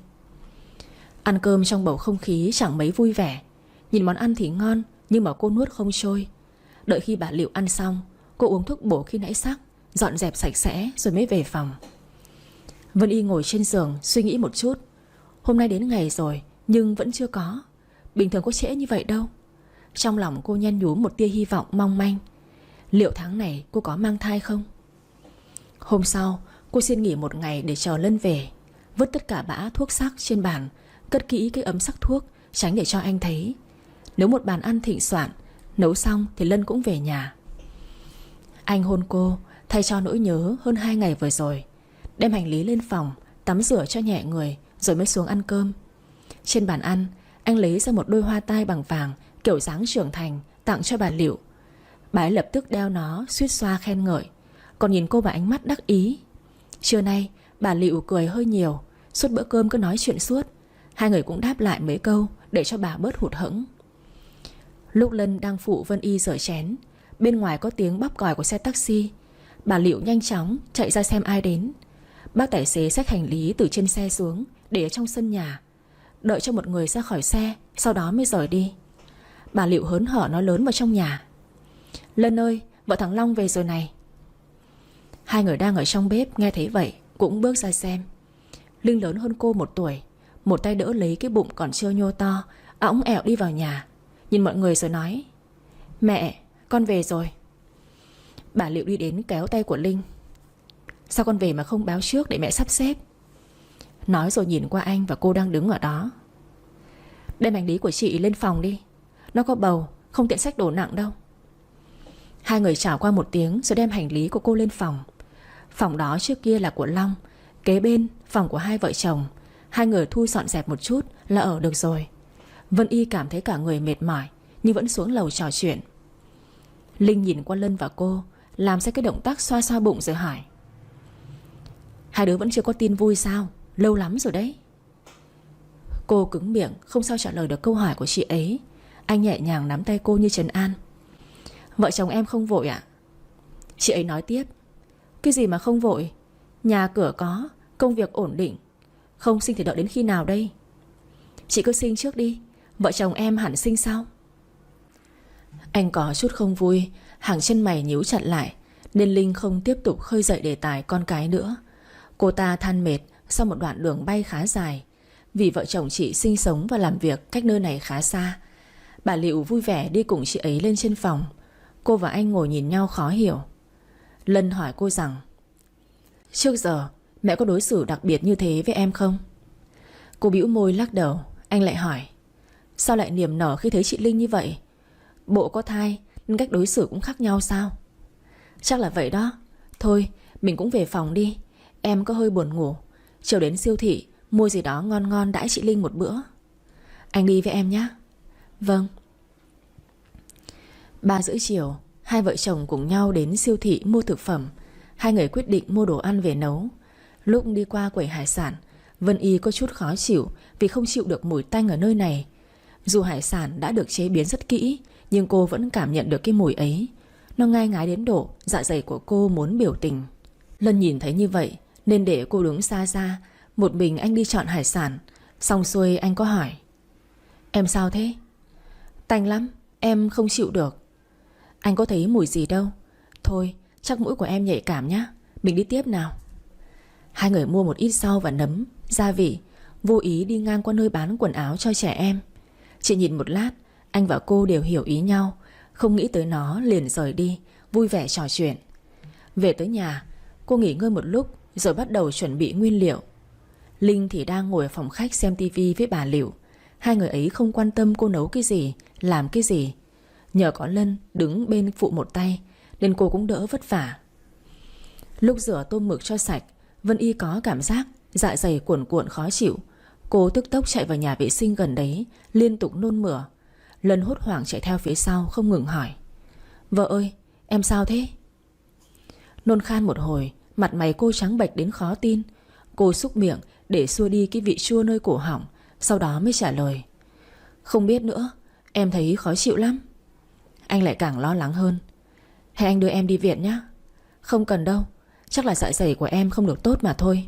Ăn cơm trong bầu không khí chẳng mấy vui vẻ. Nhìn món ăn thì ngon, nhưng mà cô nuốt không trôi. Đợi khi bà Liệu ăn xong, cô uống thuốc bổ khi nãy sắc, dọn dẹp sạch sẽ rồi mới về phòng. Vân Y ngồi trên giường suy nghĩ một chút. Hôm nay đến ngày rồi nhưng vẫn chưa có. Bình thường có trễ như vậy đâu. Trong lòng cô nhen nhúm một tia hy vọng mong manh. Liệu tháng này cô có mang thai không? Hôm sau, cô xin nghỉ 1 ngày để chờ Lân về. Vứt tất cả bã thuốc sắc trên bàn, cất kỹ cái ấm sắc thuốc, tránh để cho anh thấy. Nếu một bàn ăn thịnh soạn, nấu xong thì Lân cũng về nhà. Anh hôn cô, thay cho nỗi nhớ hơn 2 ngày vừa rồi. Đem hành lý lên phòng, tắm rửa cho nhẹ người, rồi mới xuống ăn cơm. Trên bàn ăn, anh lấy ra một đôi hoa tai bằng vàng kiểu dáng trưởng thành, tặng cho bà Liệu. Bà ấy lập tức đeo nó, suýt xoa khen ngợi, còn nhìn cô bằng ánh mắt đắc ý. Trưa nay bà Liệu cười hơi nhiều, suốt bữa cơm cứ nói chuyện suốt. Hai người cũng đáp lại mấy câu để cho bà bớt hụt hẫng. Lúc Lân đang phụ Vân Y rửa chén, bên ngoài có tiếng bóp còi của xe taxi. Bà Liệu nhanh chóng chạy ra xem ai đến. Bác tài xế xách hành lý từ trên xe xuống, để ở trong sân nhà, đợi cho một người ra khỏi xe, sau đó mới rời đi. Bà Liệu hớn hở nói lớn vào trong nhà: Lân ơi, vợ thằng Long về rồi này. Hai người đang ở trong bếp nghe thấy vậy cũng bước ra xem. Linh lớn hơn cô 1 tuổi, một tay đỡ lấy cái bụng còn chưa nhô to, ẵng ẹo đi vào nhà, nhìn mọi người rồi nói: Mẹ, con về rồi. Bà Liệu đi đến kéo tay của Linh: Sao con về mà không báo trước để mẹ sắp xếp? Nói rồi nhìn qua anh và cô đang đứng ở đó: Đem hành lý của chị lên phòng đi, nó có bầu, không tiện xách đồ nặng đâu. Hai người chào qua một tiếng rồi đem hành lý của cô lên phòng. Phòng đó trước kia là của Long, kế bên phòng của hai vợ chồng. Hai người thu dọn dẹp một chút là ở được rồi. Vân Y cảm thấy cả người mệt mỏi nhưng vẫn xuống lầu trò chuyện. Linh nhìn qua Lân và cô, làm ra cái động tác xoa xoa bụng rồi hỏi: Hai đứa vẫn chưa có tin vui sao? Lâu lắm rồi đấy. Cô cứng miệng không sao trả lời được câu hỏi của chị ấy. Anh nhẹ nhàng nắm tay cô như trấn an: Vợ chồng em không vội ạ. Chị ấy nói tiếp: Cái gì mà không vội? Nhà cửa có, công việc ổn định, không sinh thì đợi đến khi nào đây? Chị cứ sinh trước đi, vợ chồng em hẳn sinh sau. Anh có chút không vui, hàng chân mày nhíu chặt lại, nên Linh không tiếp tục khơi dậy đề tài con cái nữa. Cô ta than mệt sau một đoạn đường bay khá dài, vì vợ chồng chị sinh sống và làm việc cách nơi này khá xa. Bà Liệu vui vẻ đi cùng chị ấy lên trên phòng. Cô và anh ngồi nhìn nhau khó hiểu. Lân hỏi cô rằng: Trước giờ mẹ có đối xử đặc biệt như thế với em không? Cô bĩu môi lắc đầu. Anh lại hỏi: Sao lại niềm nở khi thấy chị Linh như vậy? Bộ có thai nên cách đối xử cũng khác nhau sao? Chắc là vậy đó. Thôi mình cũng về phòng đi, em có hơi buồn ngủ. Chiều đến siêu thị mua gì đó ngon ngon đãi chị Linh một bữa. Anh đi với em nhé. Vâng. 3:30 chiều, hai vợ chồng cùng nhau đến siêu thị mua thực phẩm. Hai người quyết định mua đồ ăn về nấu. Lúc đi qua quầy hải sản, Vân Y có chút khó chịu vì không chịu được mùi tanh ở nơi này. Dù hải sản đã được chế biến rất kỹ, nhưng cô vẫn cảm nhận được cái mùi ấy. Nó ngai ngái đến độ dạ dày của cô muốn biểu tình. Lân nhìn thấy như vậy nên để cô đứng xa xa, một mình anh đi chọn hải sản. Xong xuôi anh có hỏi: Em sao thế? Tanh lắm, em không chịu được. Anh có thấy mùi gì đâu. Thôi chắc mũi của em nhạy cảm nhá, mình đi tiếp nào. Hai người mua một ít rau và nấm, gia vị, vô ý đi ngang qua nơi bán quần áo cho trẻ em. Chỉ nhìn một lát, anh và cô đều hiểu ý nhau, không nghĩ tới nó liền rời đi, vui vẻ trò chuyện. Về tới nhà, cô nghỉ ngơi một lúc rồi bắt đầu chuẩn bị nguyên liệu. Linh thì đang ngồi ở phòng khách xem tivi với bà Liệu. Hai người ấy không quan tâm cô nấu cái gì, làm cái gì. Nhờ có Lân đứng bên phụ một tay nên cô cũng đỡ vất vả. Lúc rửa tôm mực cho sạch, Vân Y có cảm giác dạ dày cuồn cuộn khó chịu. Cô tức tốc chạy vào nhà vệ sinh gần đấy, liên tục nôn mửa. Lân hốt hoảng chạy theo phía sau không ngừng hỏi: Vợ ơi, em sao thế? Nôn khan một hồi, mặt mày cô trắng bệch đến khó tin. Cô súc miệng để xua đi cái vị chua nơi cổ họng, sau đó mới trả lời: Không biết nữa, em thấy khó chịu lắm. Anh lại càng lo lắng hơn: Hay anh đưa em đi viện nhé? Không cần đâu, chắc là dạ dày của em không được tốt mà thôi.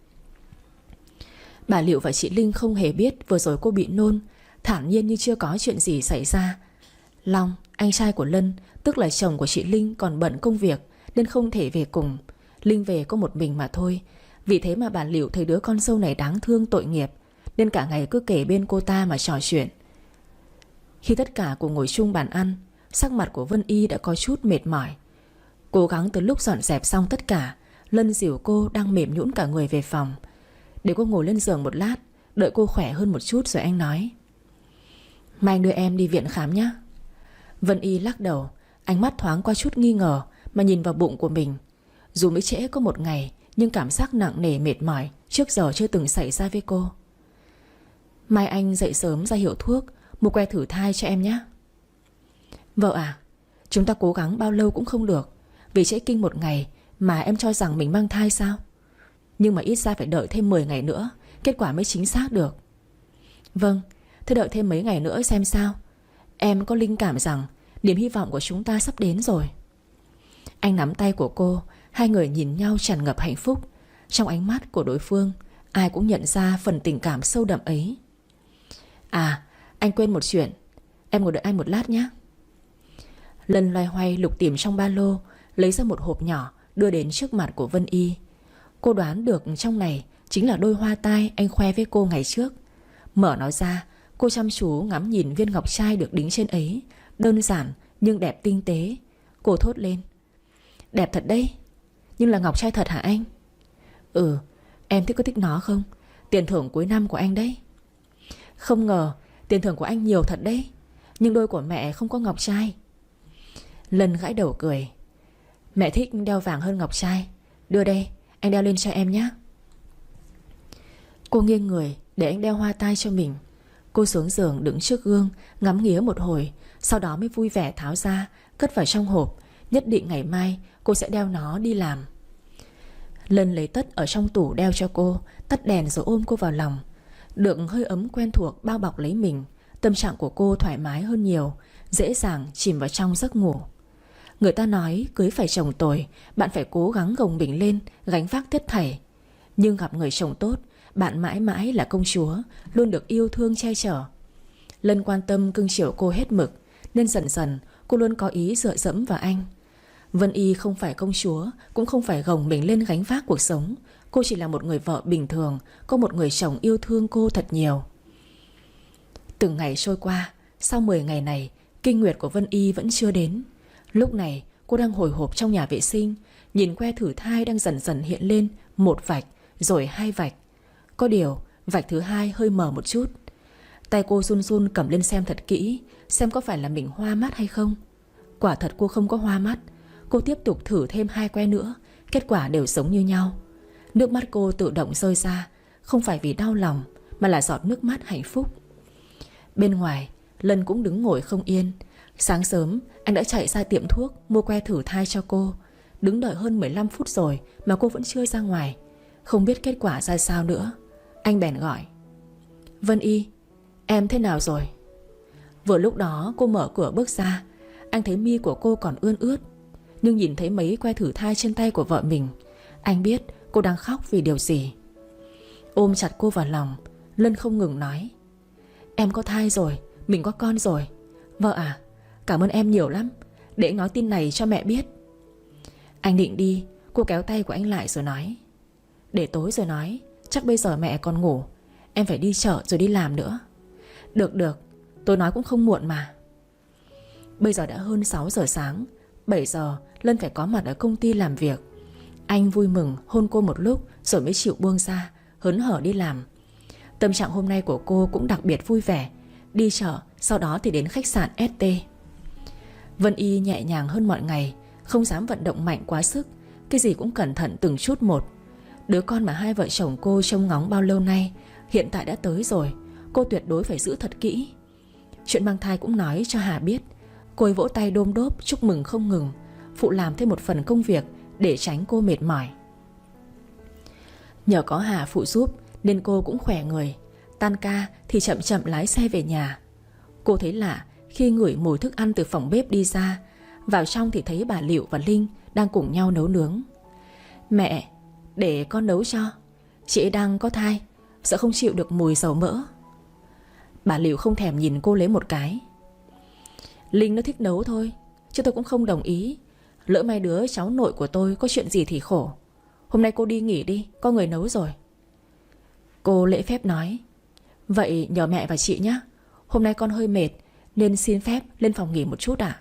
Bà Liệu và chị Linh không hề biết vừa rồi cô bị nôn, thản nhiên như chưa có chuyện gì xảy ra. Long, anh trai của Lân, tức là chồng của chị Linh, còn bận công việc nên không thể về cùng. Linh về có một mình mà thôi. Vì thế mà bà Liệu thấy đứa con dâu này đáng thương tội nghiệp, nên cả ngày cứ kể bên cô ta mà trò chuyện. Khi tất cả cùng ngồi chung bàn ăn, sắc mặt của Vân Y đã có chút mệt mỏi. Cố gắng từ lúc dọn dẹp xong tất cả, Lân dìu cô đang mềm nhũn cả người về phòng. Để cô ngồi lên giường một lát, đợi cô khỏe hơn một chút rồi anh nói: Mai anh đưa em đi viện khám nhé. Vân Y lắc đầu, ánh mắt thoáng qua chút nghi ngờ mà nhìn vào bụng của mình. Dù mới trễ có một ngày, nhưng cảm giác nặng nề mệt mỏi trước giờ chưa từng xảy ra với cô. Mai anh dậy sớm ra hiệu thuốc, mua que thử thai cho em nhé. Vợ à, chúng ta cố gắng bao lâu cũng không được. Vì trễ kinh một ngày mà em cho rằng mình mang thai sao? Nhưng mà ít ra phải đợi thêm 10 ngày nữa, kết quả mới chính xác được. Vâng, thế đợi thêm mấy ngày nữa xem sao. Em có linh cảm rằng niềm hy vọng của chúng ta sắp đến rồi. Anh nắm tay của cô, Hai người nhìn nhau tràn ngập hạnh phúc. Trong ánh mắt của đối phương, ai cũng nhận ra phần tình cảm sâu đậm ấy. À, anh quên một chuyện. Em ngồi đợi anh một lát nhé. Lân loay hoay lục tìm trong ba lô, lấy ra một hộp nhỏ đưa đến trước mặt của Vân Y. Cô đoán được trong này chính là đôi hoa tai anh khoe với cô ngày trước. Mở nó ra, cô chăm chú ngắm nhìn viên ngọc trai được đính trên ấy. Đơn giản nhưng đẹp tinh tế. Cô thốt lên: đẹp thật đấy. Nhưng là ngọc trai thật hả anh? Ừ, em có thích nó không? Tiền thưởng cuối năm của anh đấy. Không ngờ tiền thưởng của anh nhiều thật đấy. Nhưng đôi của mẹ không có ngọc trai. Lân gãi đầu cười: mẹ thích đeo vàng hơn ngọc trai. Đưa đây, anh đeo lên cho em nhé. Cô nghiêng người để anh đeo hoa tai cho mình. Cô xuống giường đứng trước gương, ngắm nghía một hồi, sau đó mới vui vẻ tháo ra, cất vào trong hộp. Nhất định ngày mai cô sẽ đeo nó đi làm. Lân lấy tất ở trong tủ đeo cho cô, tắt đèn rồi ôm cô vào lòng. Được hơi ấm quen thuộc bao bọc lấy mình, tâm trạng của cô thoải mái hơn nhiều, dễ dàng chìm vào trong giấc ngủ. Người ta nói cưới phải chồng tồi, bạn phải cố gắng gồng mình lên, gánh vác tất thảy. Nhưng gặp người chồng tốt, bạn mãi mãi là công chúa, luôn được yêu thương che chở. Lân quan tâm cưng chiều cô hết mực, nên dần dần cô luôn có ý dựa dẫm vào anh. Vân Y không phải công chúa, cũng không phải gồng mình lên gánh vác cuộc sống. Cô chỉ là một người vợ bình thường, có một người chồng yêu thương cô thật nhiều. Từng ngày trôi qua, sau 10 ngày này, kinh nguyệt của Vân Y vẫn chưa đến. Lúc này cô đang hồi hộp trong nhà vệ sinh, nhìn que thử thai đang dần dần hiện lên, một vạch, rồi 2 vạch. Có điều vạch thứ 2 hơi mờ một chút. Tay cô run run cầm lên xem thật kỹ, xem có phải là mình hoa mắt hay không. Quả thật cô không có hoa mắt. Cô tiếp tục thử thêm 2 que nữa, kết quả đều giống như nhau. Nước mắt cô tự động rơi ra, không phải vì đau lòng, mà là giọt nước mắt hạnh phúc. Bên ngoài, Lân cũng đứng ngồi không yên. Sáng sớm anh đã chạy ra tiệm thuốc mua que thử thai cho cô. Đứng đợi hơn 15 phút rồi mà cô vẫn chưa ra ngoài. Không biết kết quả ra sao nữa. Anh bèn gọi: Vân Y, em thế nào rồi? Vừa lúc đó cô mở cửa bước ra. Anh thấy mi của cô còn ươn ướt, nhưng nhìn thấy mấy que thử thai trên tay của vợ mình, anh biết cô đang khóc vì điều gì. Ôm chặt cô vào lòng, Lân không ngừng nói: em có thai rồi, mình có con rồi. Vợ à, cảm ơn em nhiều lắm. Để anh nói tin này cho mẹ biết. Anh định đi, cô kéo tay của anh lại rồi nói: để tối rồi nói, chắc bây giờ mẹ còn ngủ. Em phải đi chợ rồi đi làm nữa. Được, tôi nói cũng không muộn mà. Bây giờ đã hơn 6 giờ sáng. 7 giờ Lân phải có mặt ở công ty làm việc. Anh vui mừng hôn cô một lúc rồi mới chịu buông ra, hớn hở đi làm. Tâm trạng hôm nay của cô cũng đặc biệt vui vẻ. Đi chợ, sau đó thì đến khách sạn ST. Vân Y nhẹ nhàng hơn mọi ngày, không dám vận động mạnh quá sức, cái gì cũng cẩn thận từng chút một. Đứa con mà hai vợ chồng cô trông ngóng bao lâu nay hiện tại đã tới rồi. Cô tuyệt đối phải giữ thật kỹ. Chuyện mang thai cũng nói cho Hà biết. Cô ấy vỗ tay đôm đốp chúc mừng không ngừng, phụ làm thêm một phần công việc để tránh cô mệt mỏi. Nhờ có Hà phụ giúp nên cô cũng khỏe người. Tan ca thì chậm chậm lái xe về nhà. Cô thấy lạ khi ngửi mùi thức ăn từ phòng bếp đi ra. Vào trong thì thấy bà Liệu và Linh đang cùng nhau nấu nướng. Mẹ, để con nấu cho. Chị ấy đang có thai, sợ không chịu được mùi dầu mỡ. Bà Liệu không thèm nhìn cô lấy một cái. Linh nó thích nấu thôi, chứ tôi cũng không đồng ý. Lỡ may đứa cháu nội của tôi có chuyện gì thì khổ. Hôm nay cô đi nghỉ đi, có người nấu rồi. Cô lễ phép nói: vậy nhờ mẹ và chị nhé. Hôm nay con hơi mệt nên xin phép lên phòng nghỉ một chút ạ.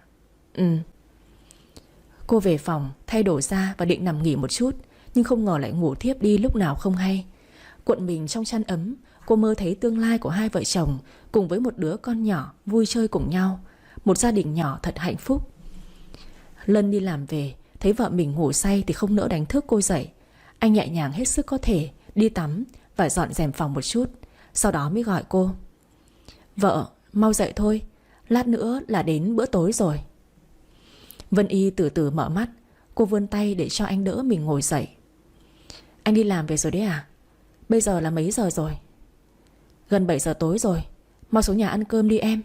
Cô về phòng thay đồ ra và định nằm nghỉ một chút, nhưng không ngờ lại ngủ thiếp đi lúc nào không hay. Cuộn mình trong chăn ấm, cô mơ thấy tương lai của hai vợ chồng cùng với một đứa con nhỏ vui chơi cùng nhau. Một gia đình nhỏ thật hạnh phúc. Lân đi làm về, thấy vợ mình ngủ say thì không nỡ đánh thức cô dậy. Anh nhẹ nhàng hết sức có thể đi tắm và dọn dẹp phòng một chút, sau đó mới gọi cô: vợ, mau dậy thôi, lát nữa là đến bữa tối rồi. Vân Y từ từ mở mắt. Cô vươn tay để cho anh đỡ mình ngồi dậy. Anh đi làm về rồi đấy à? Bây giờ là mấy giờ rồi? Gần 7 giờ tối rồi. Mau xuống nhà ăn cơm đi em.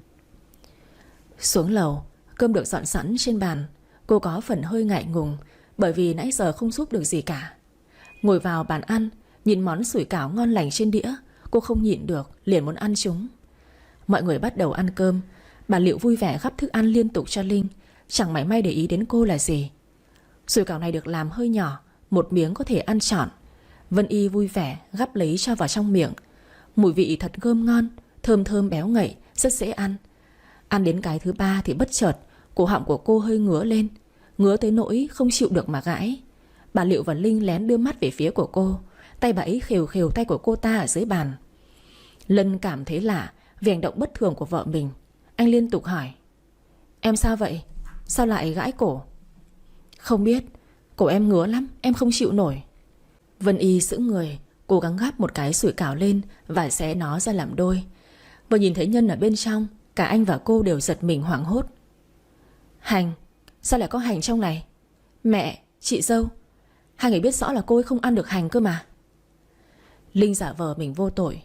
Xuống lầu, cơm được dọn sẵn trên bàn. Cô có phần hơi ngại ngùng, bởi vì nãy giờ không giúp được gì cả. Ngồi vào bàn ăn, nhìn món sủi cảo ngon lành trên đĩa, cô không nhịn được, liền muốn ăn chúng. Mọi người bắt đầu ăn cơm. Bà Liệu vui vẻ gắp thức ăn liên tục cho Linh, chẳng mảy may để ý đến cô là gì. Sủi cảo này được làm hơi nhỏ, một miếng có thể ăn trọn. Vân Y vui vẻ gắp lấy cho vào trong miệng. Mùi vị thật thơm ngon, thơm thơm béo ngậy, rất dễ ăn. Ăn đến cái thứ ba thì bất chợt cổ họng của cô hơi ngứa lên, ngứa tới nỗi không chịu được mà gãi. Bà Liệu và Linh lén đưa mắt về phía của cô. Tay bà ấy khều khều tay của cô ta ở dưới bàn. Lân cảm thấy lạ vì hành động bất thường của vợ mình. Anh liên tục hỏi: Em sao vậy? Sao lại gãi cổ? Không biết, cổ em ngứa lắm, em không chịu nổi. Vân Y sững người, cố gắng gắp một cái sủi cảo lên và xé nó ra làm đôi. Vừa nhìn thấy nhân ở bên trong, cả anh và cô đều giật mình hoảng hốt. Hành? Sao lại có hành trong này? Mẹ, chị dâu, hai người biết rõ là cô ấy không ăn được hành cơ mà. Linh giả vờ mình vô tội.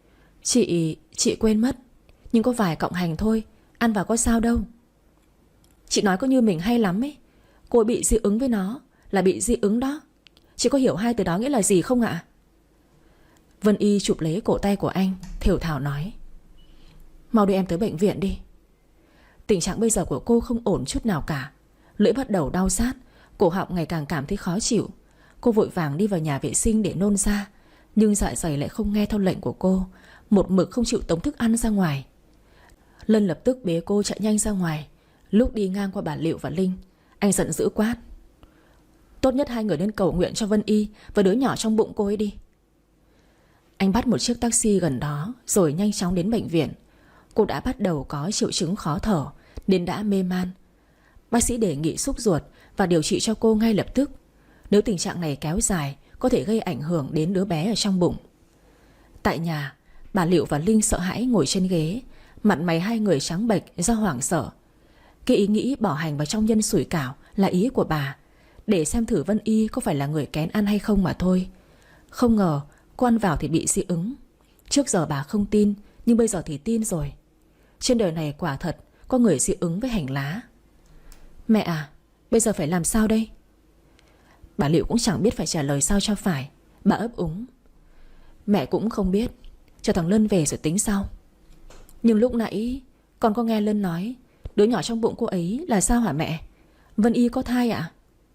Chị quên mất, nhưng có vài cọng hành thôi, ăn vào có sao đâu. Chị nói có như mình hay lắm ấy. Cô ấy bị dị ứng với nó, là bị dị ứng đó. Chị có hiểu hai từ đó nghĩa là gì không ạ? Vân Y chụp lấy cổ tay của anh, thều thào nói: Mau đưa em tới bệnh viện đi. Tình trạng bây giờ của cô không ổn chút nào cả. Lưỡi bắt đầu đau rát, cổ họng ngày càng cảm thấy khó chịu. Cô vội vàng đi vào nhà vệ sinh để nôn ra, nhưng dạ dày lại không nghe theo lệnh của cô, một mực không chịu tống thức ăn ra ngoài. Lân lập tức bế cô chạy nhanh ra ngoài. Lúc đi ngang qua bà Liệu và Linh, anh giận dữ quát: Tốt nhất hai người nên cầu nguyện cho Vân Y và đứa nhỏ trong bụng cô ấy đi. Anh bắt một chiếc taxi gần đó rồi nhanh chóng đến bệnh viện. Cô đã bắt đầu có triệu chứng khó thở nên đã mê man. Bác sĩ đề nghị xúc ruột và điều trị cho cô ngay lập tức. Nếu tình trạng này kéo dài, có thể gây ảnh hưởng đến đứa bé ở trong bụng. Tại nhà, bà Liệu và Linh sợ hãi ngồi trên ghế, mặt mày hai người trắng bệch do hoảng sợ. Cái ý nghĩ bỏ hành vào trong nhân sủi cảo là ý của bà, để xem thử Vân Y có phải là người kén ăn hay không mà thôi. Không ngờ cô ăn vào thì bị dị ứng. Trước giờ bà không tin, nhưng bây giờ thì tin rồi. Trên đời này quả thật có người dị ứng với hành lá. Mẹ à, bây giờ phải làm sao đây? Bà Liệu cũng chẳng biết phải trả lời sao cho phải. Bà ấp úng: Mẹ cũng không biết, cho thằng Lân về rồi tính sau. Nhưng lúc nãy con có nghe Lân nói đứa nhỏ trong bụng cô ấy là sao hả mẹ? Vân Y có thai ạ?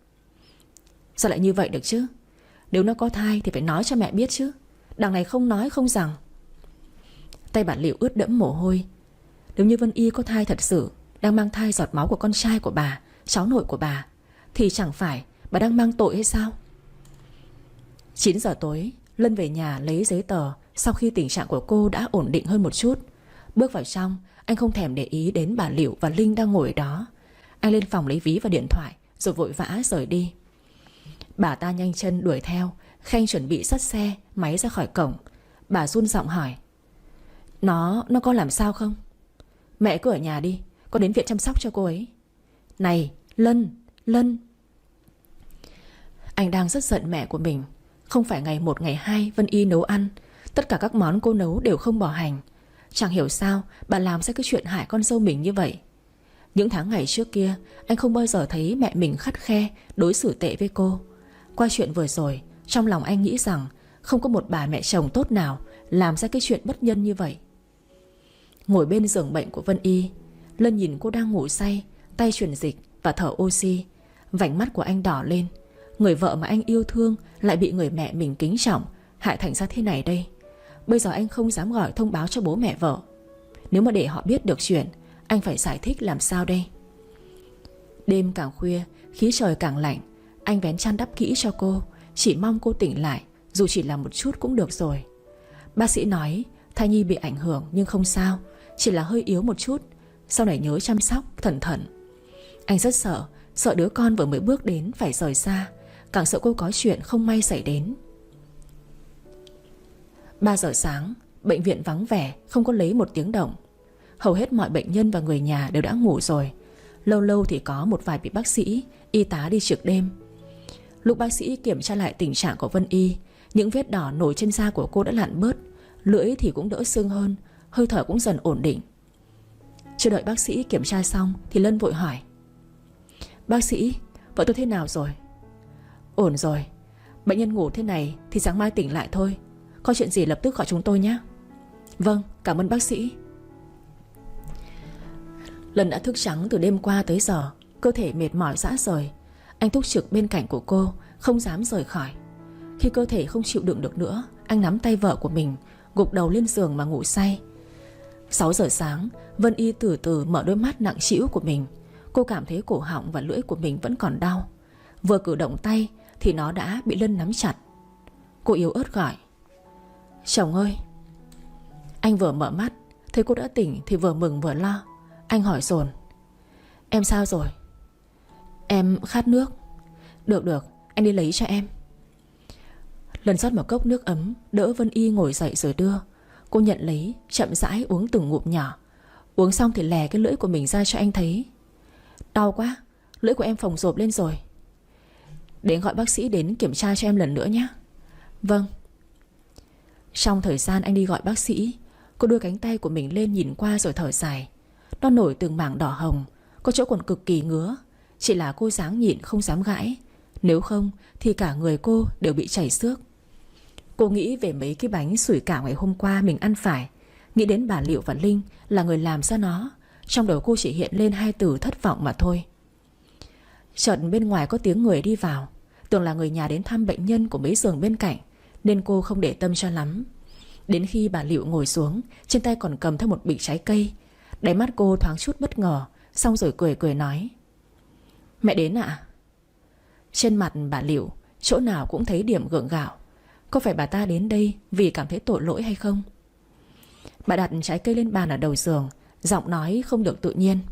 Sao lại như vậy được chứ? Nếu nó có thai thì phải nói cho mẹ biết chứ. Đằng này không nói không rằng. Tay bà Liệu ướt đẫm mồ hôi. Nếu như Vân Y có thai thật sự, đang mang thai giọt máu của con trai của bà, cháu nội của bà, thì chẳng phải bà đang mang tội hay sao? 9 giờ tối, Lân về nhà lấy giấy tờ. Sau khi tình trạng của cô đã ổn định hơn một chút, bước vào trong, anh không thèm để ý đến bà Liệu và Linh đang ngồi ở đó. Anh lên phòng lấy ví và điện thoại rồi vội vã rời đi. Bà ta nhanh chân đuổi theo. Khanh chuẩn bị xách xe máy ra khỏi cổng. Bà run giọng hỏi: Nó có làm sao không? Mẹ cứ ở nhà đi, con đến viện chăm sóc cho cô ấy. Này Lân. Anh đang rất giận mẹ của mình. Không phải ngày 1 ngày 2 Vân Y nấu ăn, tất cả các món cô nấu đều không bỏ hành. Chẳng hiểu sao bà làm ra cái chuyện hại con dâu mình như vậy. Những tháng ngày trước kia, anh không bao giờ thấy mẹ mình khắt khe, đối xử tệ với cô. Qua chuyện vừa rồi, trong lòng anh nghĩ rằng không có một bà mẹ chồng tốt nào làm ra cái chuyện bất nhân như vậy. Ngồi bên giường bệnh của Vân Y, Lân nhìn cô đang ngủ say, tay truyền dịch và thở oxy. Vành mắt của anh đỏ lên. Người vợ mà anh yêu thương lại bị người mẹ mình kính trọng hại thành ra thế này đây. Bây giờ anh không dám gọi thông báo cho bố mẹ vợ. Nếu mà để họ biết được chuyện, anh phải giải thích làm sao đây? Đêm càng khuya, khí trời càng lạnh. Anh vén chăn đắp kỹ cho cô, chỉ mong cô tỉnh lại, dù chỉ là một chút cũng được rồi. Bác sĩ nói thai nhi bị ảnh hưởng nhưng không sao, chỉ là hơi yếu một chút, sau này nhớ chăm sóc cẩn thận. Anh rất sợ đứa con vừa mới bước đến phải rời xa, càng sợ cô có chuyện không may xảy đến. 3 giờ sáng, bệnh viện vắng vẻ, không có lấy một tiếng động. Hầu hết mọi bệnh nhân và người nhà đều đã ngủ rồi. Lâu lâu thì có một vài vị bác sĩ, y tá đi trực đêm. Lúc bác sĩ kiểm tra lại tình trạng của Vân Y, những vết đỏ nổi trên da của cô đã lặn bớt, lưỡi thì cũng đỡ sưng hơn, hơi thở cũng dần ổn định. Chưa đợi bác sĩ kiểm tra xong thì Lân vội hỏi: Bác sĩ, vợ tôi thế nào rồi? Ổn rồi. Bệnh nhân ngủ thế này thì sáng mai tỉnh lại thôi. Có chuyện gì lập tức gọi chúng tôi nhé. Vâng, cảm ơn bác sĩ. Lân đã thức trắng từ đêm qua tới giờ, cơ thể mệt mỏi rã rời. Anh túc trực bên cạnh của cô, không dám rời khỏi. Khi cơ thể không chịu đựng được nữa, anh nắm tay vợ của mình, gục đầu lên giường mà ngủ say. 6 giờ sáng, Vân Y từ từ mở đôi mắt nặng trĩu của mình. Cô cảm thấy cổ họng và lưỡi của mình vẫn còn đau. Vừa cử động tay thì nó đã bị Lân nắm chặt. Cô yếu ớt gọi: chồng ơi. Anh vừa mở mắt, thấy cô đã tỉnh thì vừa mừng vừa lo. Anh hỏi dồn: em sao rồi? Em khát nước. Được, anh đi lấy cho em. Lân rót một cốc nước ấm, đỡ Vân Y ngồi dậy rồi đưa. Cô nhận lấy, chậm rãi uống từng ngụm nhỏ. Uống xong thì lè cái lưỡi của mình ra cho anh thấy. Đau quá, lưỡi của em phồng rộp lên rồi. Để gọi bác sĩ đến kiểm tra cho em lần nữa nhé. Vâng. Trong thời gian anh đi gọi bác sĩ, cô đưa cánh tay của mình lên nhìn qua rồi thở dài. Nó nổi từng mảng đỏ hồng, có chỗ còn cực kỳ ngứa. Chỉ là cô ráng nhịn không dám gãi, nếu không thì cả người cô đều bị chảy xước. Cô nghĩ về mấy cái bánh sủi cảo ngày hôm qua mình ăn phải, nghĩ đến bà Liệu và Linh là người làm ra nó. Trong đầu cô chỉ hiện lên 2 từ thất vọng mà thôi. Chợt bên ngoài có tiếng người đi vào, tưởng là người nhà đến thăm bệnh nhân của mấy giường bên cạnh, nên cô không để tâm cho lắm. Đến khi bà Liệu ngồi xuống, trên tay còn cầm theo một bịch trái cây. Đáy mắt cô thoáng chút bất ngờ, xong rồi cười nói: mẹ đến ạ? Trên mặt bà Liệu chỗ nào cũng thấy điểm gượng gạo. Có phải bà ta đến đây vì cảm thấy tội lỗi hay không? Bà đặt trái cây lên bàn ở đầu giường, giọng nói không được tự nhiên: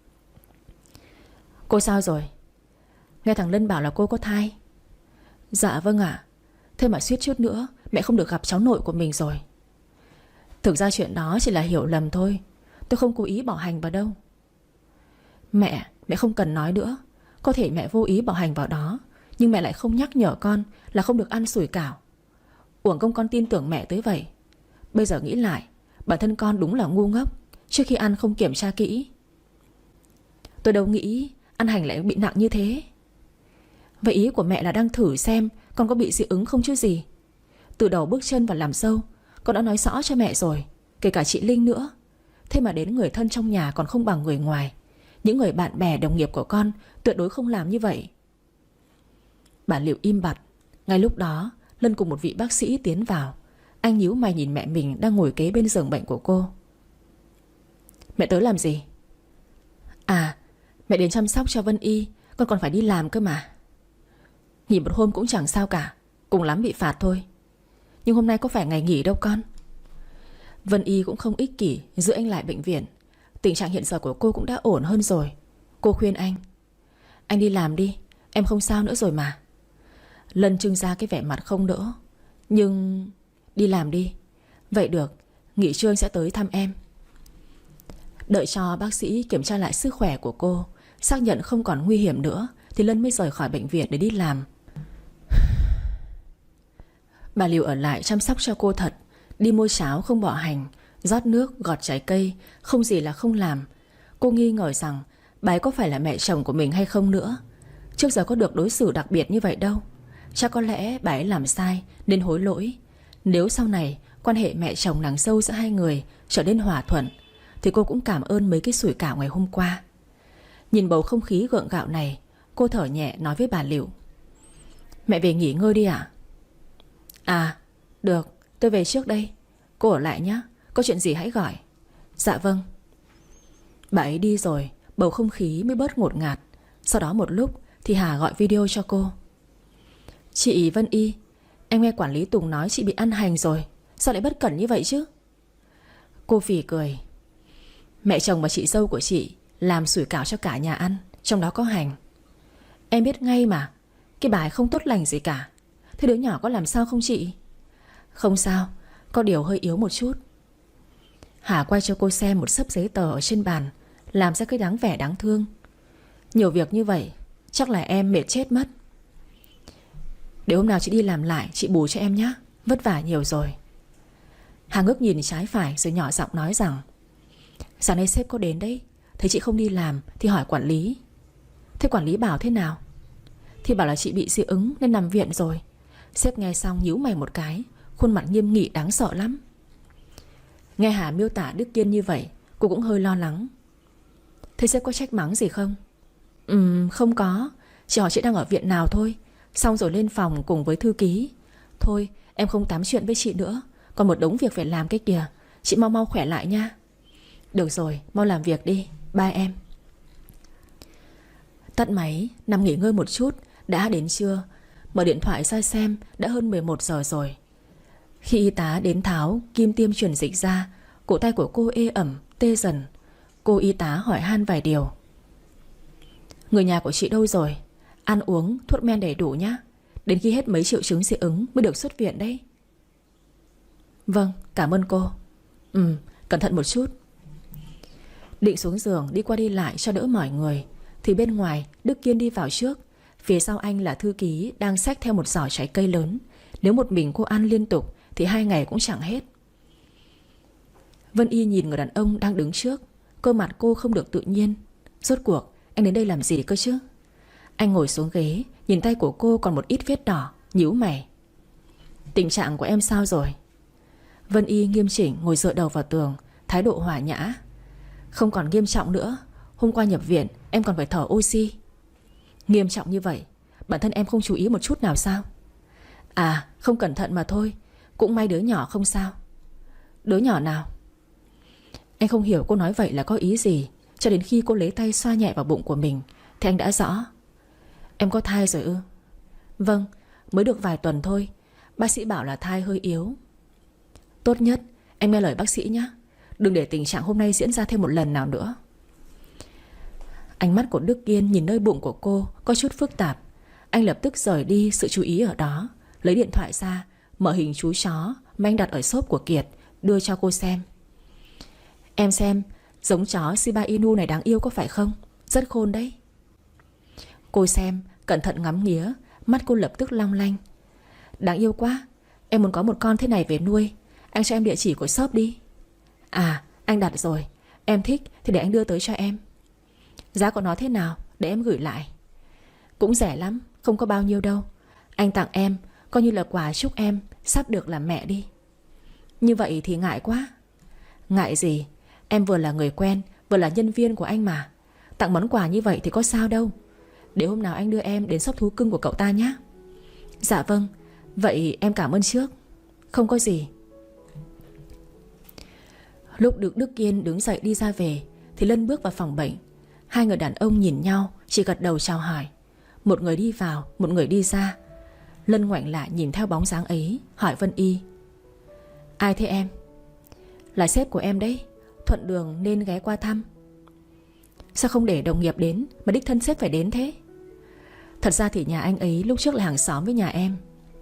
cô sao rồi? Nghe thằng Lân bảo là cô có thai. Dạ vâng ạ. Thế mà suýt chút nữa mẹ không được gặp cháu nội của mình rồi. Thực ra chuyện đó chỉ là hiểu lầm thôi, tôi không cố ý bỏ hành vào đâu. Mẹ không cần nói nữa. Có thể mẹ vô ý bỏ hành vào đó, nhưng mẹ lại không nhắc nhở con là không được ăn sủi cảo. Uổng công con tin tưởng mẹ tới vậy. Bây giờ nghĩ lại, bản thân con đúng là ngu ngốc, trước khi ăn không kiểm tra kỹ. Tôi đâu nghĩ ăn hành lại bị nặng như thế. Vậy ý của mẹ là đang thử xem con có bị dị ứng không chứ gì. Từ đầu bước chân vào làm dâu, con đã nói rõ cho mẹ rồi, kể cả chị Linh nữa. Thế mà đến người thân trong nhà còn không bằng người ngoài. Những người bạn bè đồng nghiệp của con tuyệt đối không làm như vậy. Bà Liệu im bặt. Ngay lúc đó Lân cùng một vị bác sĩ tiến vào. Anh nhíu mày nhìn mẹ mình đang ngồi kế bên giường bệnh của cô. Mẹ tới làm gì? À, mẹ đến chăm sóc cho Vân Y, con còn phải đi làm cơ mà. Nghỉ một hôm cũng chẳng sao cả, cùng lắm bị phạt thôi. Nhưng hôm nay có phải ngày nghỉ đâu con. Vân Y cũng không ích kỷ giữ anh lại bệnh viện. Tình trạng hiện giờ của cô cũng đã ổn hơn rồi. Cô khuyên anh đi làm đi, em không sao nữa rồi mà. Lân trưng ra cái vẻ mặt không đỡ. Nhưng đi làm đi. Vậy được, nghỉ trưa anh sẽ tới thăm em. Đợi cho bác sĩ kiểm tra lại sức khỏe của cô, xác nhận không còn nguy hiểm nữa, thì Lân mới rời khỏi bệnh viện để đi làm. Bà Liu ở lại chăm sóc cho cô thật. Đi mua cháo không bỏ hành, rót nước, gọt trái cây, không gì là không làm. Cô nghi ngờ rằng bà ấy có phải là mẹ chồng của mình hay không nữa. Trước giờ có được đối xử đặc biệt như vậy đâu. Chắc có lẽ bà ấy làm sai nên hối lỗi. Nếu sau này quan hệ mẹ chồng nàng dâu giữa hai người trở nên hòa thuận, thì cô cũng cảm ơn mấy cái sủi cảo ngày hôm qua. Nhìn bầu không khí gượng gạo này, cô thở nhẹ nói với bà Liu: mẹ về nghỉ ngơi đi ạ. À, được, tôi về trước đây. Cô ở lại nhé, có chuyện gì hãy gọi. Dạ vâng. Bà ấy đi rồi, bầu không khí mới bớt ngột ngạt. Sau đó một lúc thì Hà gọi video cho cô. Chị Vân Y, em nghe quản lý Tùng nói chị bị ăn hành rồi. Sao lại bất cẩn như vậy chứ? Cô phì cười. Mẹ chồng và chị dâu của chị làm sủi cảo cho cả nhà ăn, trong đó có hành. Em biết ngay mà, cái bà ấy không tốt lành gì cả. Thế đứa nhỏ có làm sao không chị? Không sao, có điều hơi yếu một chút. Hà quay cho cô xem một xấp giấy tờ ở trên bàn, làm ra cái dáng vẻ đáng thương. Nhiều việc như vậy, chắc là em mệt chết mất. Để hôm nào chị đi làm lại, chị bù cho em nhé. Vất vả nhiều rồi. Hà ngước nhìn trái phải rồi nhỏ giọng nói rằng: sáng nay sếp có đến đấy, thấy chị không đi làm thì hỏi quản lý. Thế quản lý bảo thế nào? thì bảo là chị bị dị ứng nên nằm viện rồi. Sếp nghe xong nhíu mày một cái, khuôn mặt nghiêm nghị đáng sợ lắm. Nghe Hà miêu tả Đức Kiên như vậy, cô cũng hơi lo lắng. Thế sếp có trách mắng gì không? Không có, chỉ hỏi chị đang ở viện nào thôi. Xong rồi lên phòng cùng với thư ký. Thôi em không tám chuyện với chị nữa, còn một đống việc phải làm cái kìa. Chị mau mau khỏe lại nha. Được rồi, mau làm việc đi. Bye em. Tắt máy, nằm nghỉ ngơi một chút. Đã đến trưa. Mở điện thoại ra xem, đã hơn 11 giờ rồi. Khi y tá đến tháo kim tiêm truyền dịch ra, cổ tay của cô ê ẩm, tê dần. Cô y tá hỏi han vài điều. Người nhà của chị đâu rồi? Ăn uống, thuốc men đầy đủ nhá. Đến khi hết mấy triệu chứng dị ứng mới được xuất viện đấy. Vâng, cảm ơn cô. Cẩn thận một chút. Định xuống giường đi qua đi lại cho đỡ mỏi người, thì bên ngoài Đức Kiên đi vào trước. Phía sau anh là thư ký đang xách theo một giỏ trái cây lớn. Nếu một mình cô ăn liên tục thì 2 ngày cũng chẳng hết. Vân Y nhìn người đàn ông đang đứng trước. Cơ mặt cô không được tự nhiên. Rốt cuộc anh đến đây làm gì cơ chứ? Anh ngồi xuống ghế, nhìn tay của cô còn một ít vết đỏ, nhíu mày. Tình trạng của em sao rồi? Vân Y nghiêm chỉnh ngồi dựa đầu vào tường, thái độ hòa nhã. Không còn nghiêm trọng nữa. Hôm qua nhập viện em còn phải thở oxy. Nghiêm trọng như vậy, bản thân em không chú ý một chút nào sao? À, không cẩn thận mà thôi. Cũng may đứa nhỏ không sao. Đứa nhỏ nào? Anh không hiểu cô nói vậy là có ý gì. Cho đến khi cô lấy tay xoa nhẹ vào bụng của mình thì anh đã rõ. Em có thai rồi ư? Vâng, mới được vài tuần thôi. Bác sĩ bảo là thai hơi yếu. Tốt nhất em nghe lời bác sĩ nhé. Đừng để tình trạng hôm nay diễn ra thêm một lần nào nữa. Ánh mắt của Đức Kiên nhìn nơi bụng của cô có chút phức tạp. Anh lập tức rời đi sự chú ý ở đó, lấy điện thoại ra, mở hình chú chó mà anh đặt ở xốp của Kiệt, đưa cho cô xem. Em xem, giống chó Shiba Inu này đáng yêu có phải không? Rất khôn đấy. Cô xem, cẩn thận ngắm nghía, mắt cô lập tức long lanh. Đáng yêu quá. Em muốn có một con thế này về nuôi. Anh cho em địa chỉ của shop đi. À, anh đặt rồi. Em thích thì để anh đưa tới cho em. Giá của nó thế nào để em gửi lại? Cũng rẻ lắm, không có bao nhiêu đâu. Anh tặng em, coi như là quà chúc em sắp được làm mẹ đi. Như vậy thì ngại quá. Ngại gì? Em vừa là người quen, vừa là nhân viên của anh mà. Tặng món quà như vậy thì có sao đâu. Để hôm nào anh đưa em đến shop thú cưng của cậu ta nhé. Dạ vâng. Vậy em cảm ơn trước. Không có gì. Lúc được Đức Kiên đứng dậy đi ra về thì Lân bước vào phòng bệnh. Hai người đàn ông nhìn nhau, chỉ gật đầu chào hỏi. Một người đi vào, một người đi ra. Lân ngoảnh lại nhìn theo bóng dáng ấy, hỏi Vân Y. Ai thế em? Là sếp của em đấy. Thuận đường nên ghé qua thăm. Sao không để đồng nghiệp đến mà đích thân sếp phải đến thế? Thật ra thì nhà anh ấy lúc trước là hàng xóm với nhà em.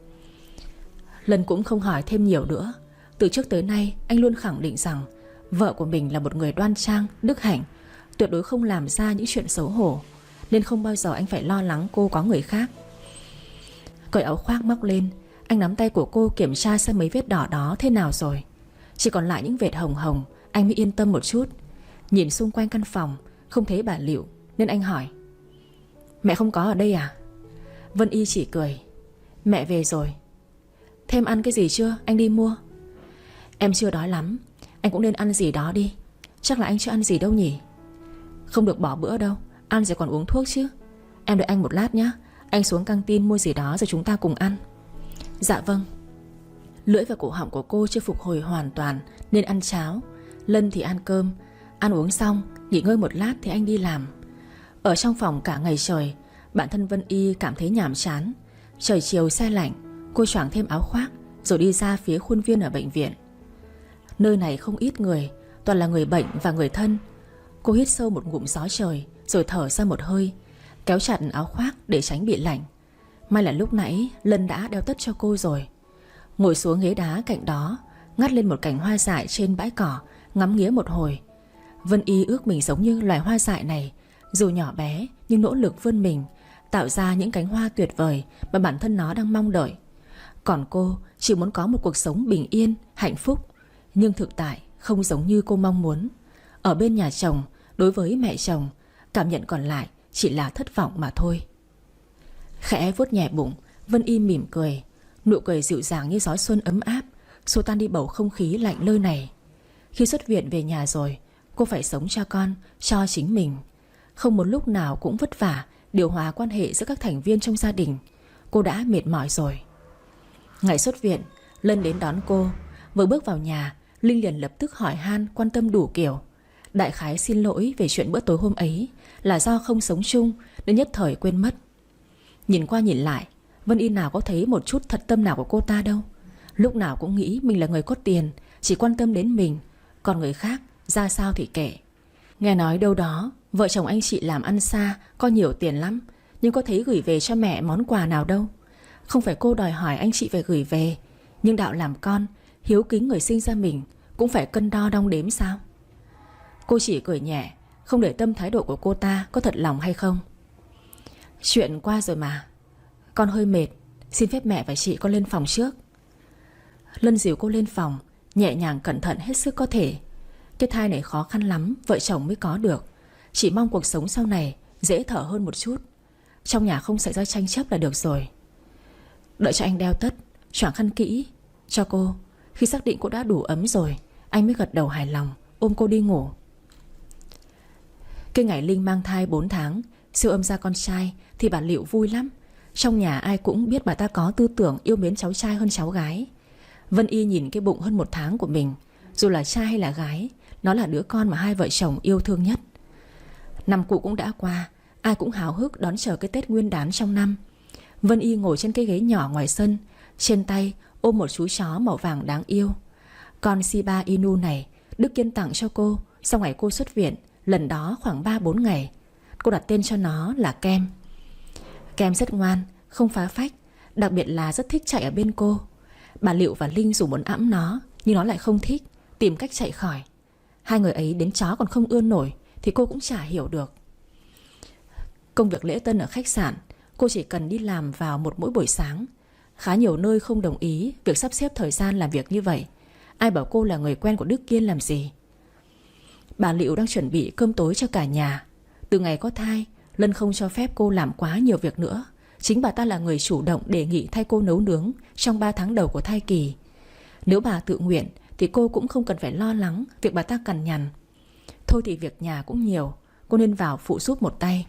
Lân cũng không hỏi thêm nhiều nữa. Từ trước tới nay anh luôn khẳng định rằng vợ của mình là một người đoan trang, đức hạnh, tuyệt đối không làm ra những chuyện xấu hổ, nên không bao giờ anh phải lo lắng cô có người khác. Cởi áo khoác móc lên, anh nắm tay của cô kiểm tra xem mấy vết đỏ đó thế nào rồi. Chỉ còn lại những vệt hồng hồng, anh mới yên tâm một chút. Nhìn xung quanh căn phòng không thấy bà Liệu, nên anh hỏi. Mẹ không có ở đây à? Vân Y chỉ cười. Mẹ về rồi. Thêm ăn cái gì chưa? Anh đi mua. Em chưa đói lắm. Anh cũng nên ăn gì đó đi. Chắc là anh chưa ăn gì đâu nhỉ? Không được bỏ bữa đâu. Ăn rồi còn uống thuốc chứ. Em đợi anh một lát nhé. Anh xuống căng tin mua gì đó rồi chúng ta cùng ăn. Dạ vâng. Lưỡi và cổ họng của cô chưa phục hồi hoàn toàn nên ăn cháo. Lân thì ăn cơm. Ăn uống xong, nghỉ ngơi một lát thì anh đi làm. Ở trong phòng cả ngày trời, bản thân Vân Y cảm thấy nhàm chán. Trời chiều se lạnh, cô choàng thêm áo khoác rồi đi ra phía khuôn viên ở bệnh viện. Nơi này không ít người, toàn là người bệnh và người thân. Cô hít sâu một ngụm gió trời rồi thở ra một hơi, kéo chặt áo khoác để tránh bị lạnh. May là lúc nãy Lân đã đeo tất cho cô rồi. Ngồi xuống ghế đá cạnh đó, ngắt lên một cành hoa dại trên bãi cỏ, ngắm nghía một hồi. Vân Y ước mình giống như loài hoa dại này, dù nhỏ bé nhưng nỗ lực vươn mình, tạo ra những cánh hoa tuyệt vời mà bản thân nó đang mong đợi. Còn cô chỉ muốn có một cuộc sống bình yên, hạnh phúc. Nhưng thực tại không giống như cô mong muốn. Ở bên nhà chồng, đối với mẹ chồng, cảm nhận còn lại chỉ là thất vọng mà thôi. Khẽ vuốt nhẹ bụng, Vân Y mỉm cười. Nụ cười dịu dàng như gió xuân ấm áp, xua tan đi bầu không khí lạnh lơi này. Khi xuất viện về nhà rồi, cô phải sống cho con, cho chính mình. Không một lúc nào cũng vất vả điều hòa quan hệ giữa các thành viên trong gia đình. Cô đã mệt mỏi rồi. Ngày xuất viện, Lân đến đón cô. Vừa bước vào nhà, Linh liền lập tức hỏi han, quan tâm đủ kiểu. Đại khái xin lỗi về chuyện bữa tối hôm ấy, là do không sống chung nên nhất thời quên mất. Nhìn qua nhìn lại, Vân Y nào có thấy một chút thật tâm nào của cô ta đâu. Lúc nào cũng nghĩ mình là người có tiền, chỉ quan tâm đến mình, còn người khác ra sao thì kệ. Nghe nói đâu đó vợ chồng anh chị làm ăn xa, có nhiều tiền lắm, nhưng có thấy gửi về cho mẹ món quà nào đâu. Không phải cô đòi hỏi anh chị phải gửi về, nhưng đạo làm con, hiếu kính người sinh ra mình, cũng phải cân đo đong đếm sao? Cô chỉ cười nhẹ, không để tâm thái độ của cô ta có thật lòng hay không. Chuyện qua rồi mà, con hơi mệt, xin phép mẹ và chị con lên phòng trước. Lân dìu cô lên phòng, nhẹ nhàng cẩn thận hết sức có thể. Cái thai này khó khăn lắm, vợ chồng mới có được. Chỉ mong cuộc sống sau này dễ thở hơn một chút, trong nhà không xảy ra tranh chấp là được rồi. Đợi cho anh đeo tất, choàng khăn kỹ cho cô. Khi xác định cô đã đủ ấm rồi, anh mới gật đầu hài lòng, ôm cô đi ngủ. Cái ngày Linh mang thai 4 tháng, siêu âm ra con trai, thì bà Liệu vui lắm. Trong nhà ai cũng biết bà ta có tư tưởng yêu mến cháu trai hơn cháu gái. Vân Y nhìn cái bụng hơn 1 tháng của mình, dù là trai hay là gái, nó là đứa con mà hai vợ chồng yêu thương nhất. Năm cũ cũng đã qua, ai cũng háo hức đón chờ cái Tết Nguyên đán trong năm. Vân Y ngồi trên cái ghế nhỏ ngoài sân, trên tay ôm một chú chó màu vàng đáng yêu. Con Shiba Inu này Đức Kiên tặng cho cô sau ngày cô xuất viện, lần đó khoảng 3-4 ngày. Cô đặt tên cho nó là Kem. Kem rất ngoan, không phá phách, đặc biệt là rất thích chạy ở bên cô. Bà Liệu và Linh dù muốn ẵm nó, nhưng nó lại không thích, tìm cách chạy khỏi. Hai người ấy đến chó còn không ưa nổi thì cô cũng chả hiểu được. Công việc lễ tân ở khách sạn, cô chỉ cần đi làm vào mỗi buổi sáng. Khá nhiều nơi không đồng ý việc sắp xếp thời gian làm việc như vậy. Ai bảo cô là người quen của Đức Kiên làm gì. Bà Liệu đang chuẩn bị cơm tối cho cả nhà. Từ ngày có thai, Lân không cho phép cô làm quá nhiều việc nữa. Chính bà ta là người chủ động đề nghị thay cô nấu nướng trong 3 tháng đầu của thai kỳ. Nếu bà tự nguyện thì cô cũng không cần phải lo lắng việc bà ta cằn nhằn. Thôi thì việc nhà cũng nhiều, cô nên vào phụ giúp một tay.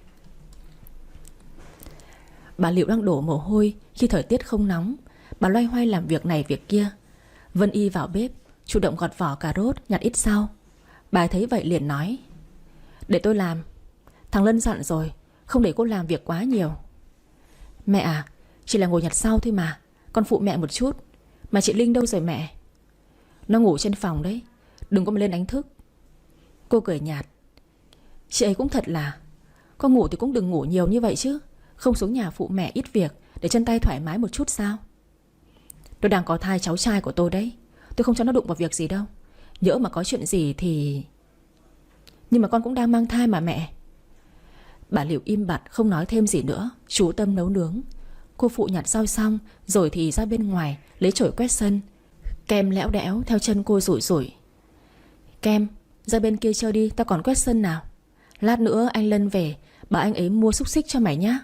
Bà Liệu đang đổ mồ hôi khi thời tiết không nóng. Bà loay hoay làm việc này việc kia. Vân Y vào bếp, chủ động gọt vỏ cà rốt, nhặt ít rau. Bà thấy vậy liền nói: để tôi làm. Thằng Lân dặn rồi, không để cô làm việc quá nhiều. Mẹ à, chỉ là ngồi nhặt rau thôi mà, con phụ mẹ một chút. Mà chị Linh đâu rồi mẹ? Nó ngủ trên phòng đấy, đừng có mà lên đánh thức. Cô cười nhạt: chị ấy cũng thật là, có ngủ thì cũng đừng ngủ nhiều như vậy chứ. Không xuống nhà phụ mẹ ít việc để chân tay thoải mái một chút sao? Tôi đang có thai cháu trai của tôi đấy, tôi không cho nó đụng vào việc gì đâu. Nhỡ mà có chuyện gì thì... Nhưng mà con cũng đang mang thai mà mẹ. Bà Liệu im bặt không nói thêm gì nữa, chú tâm nấu nướng. Cô phụ nhặt rau xong rồi thì ra bên ngoài lấy chổi quét sân. Kem lẽo đẽo theo chân cô rủi rủi: Kem, ra bên kia chơi đi, tao còn quét sân nào. Lát nữa anh Lân về, bảo anh ấy mua xúc xích cho mày nhá.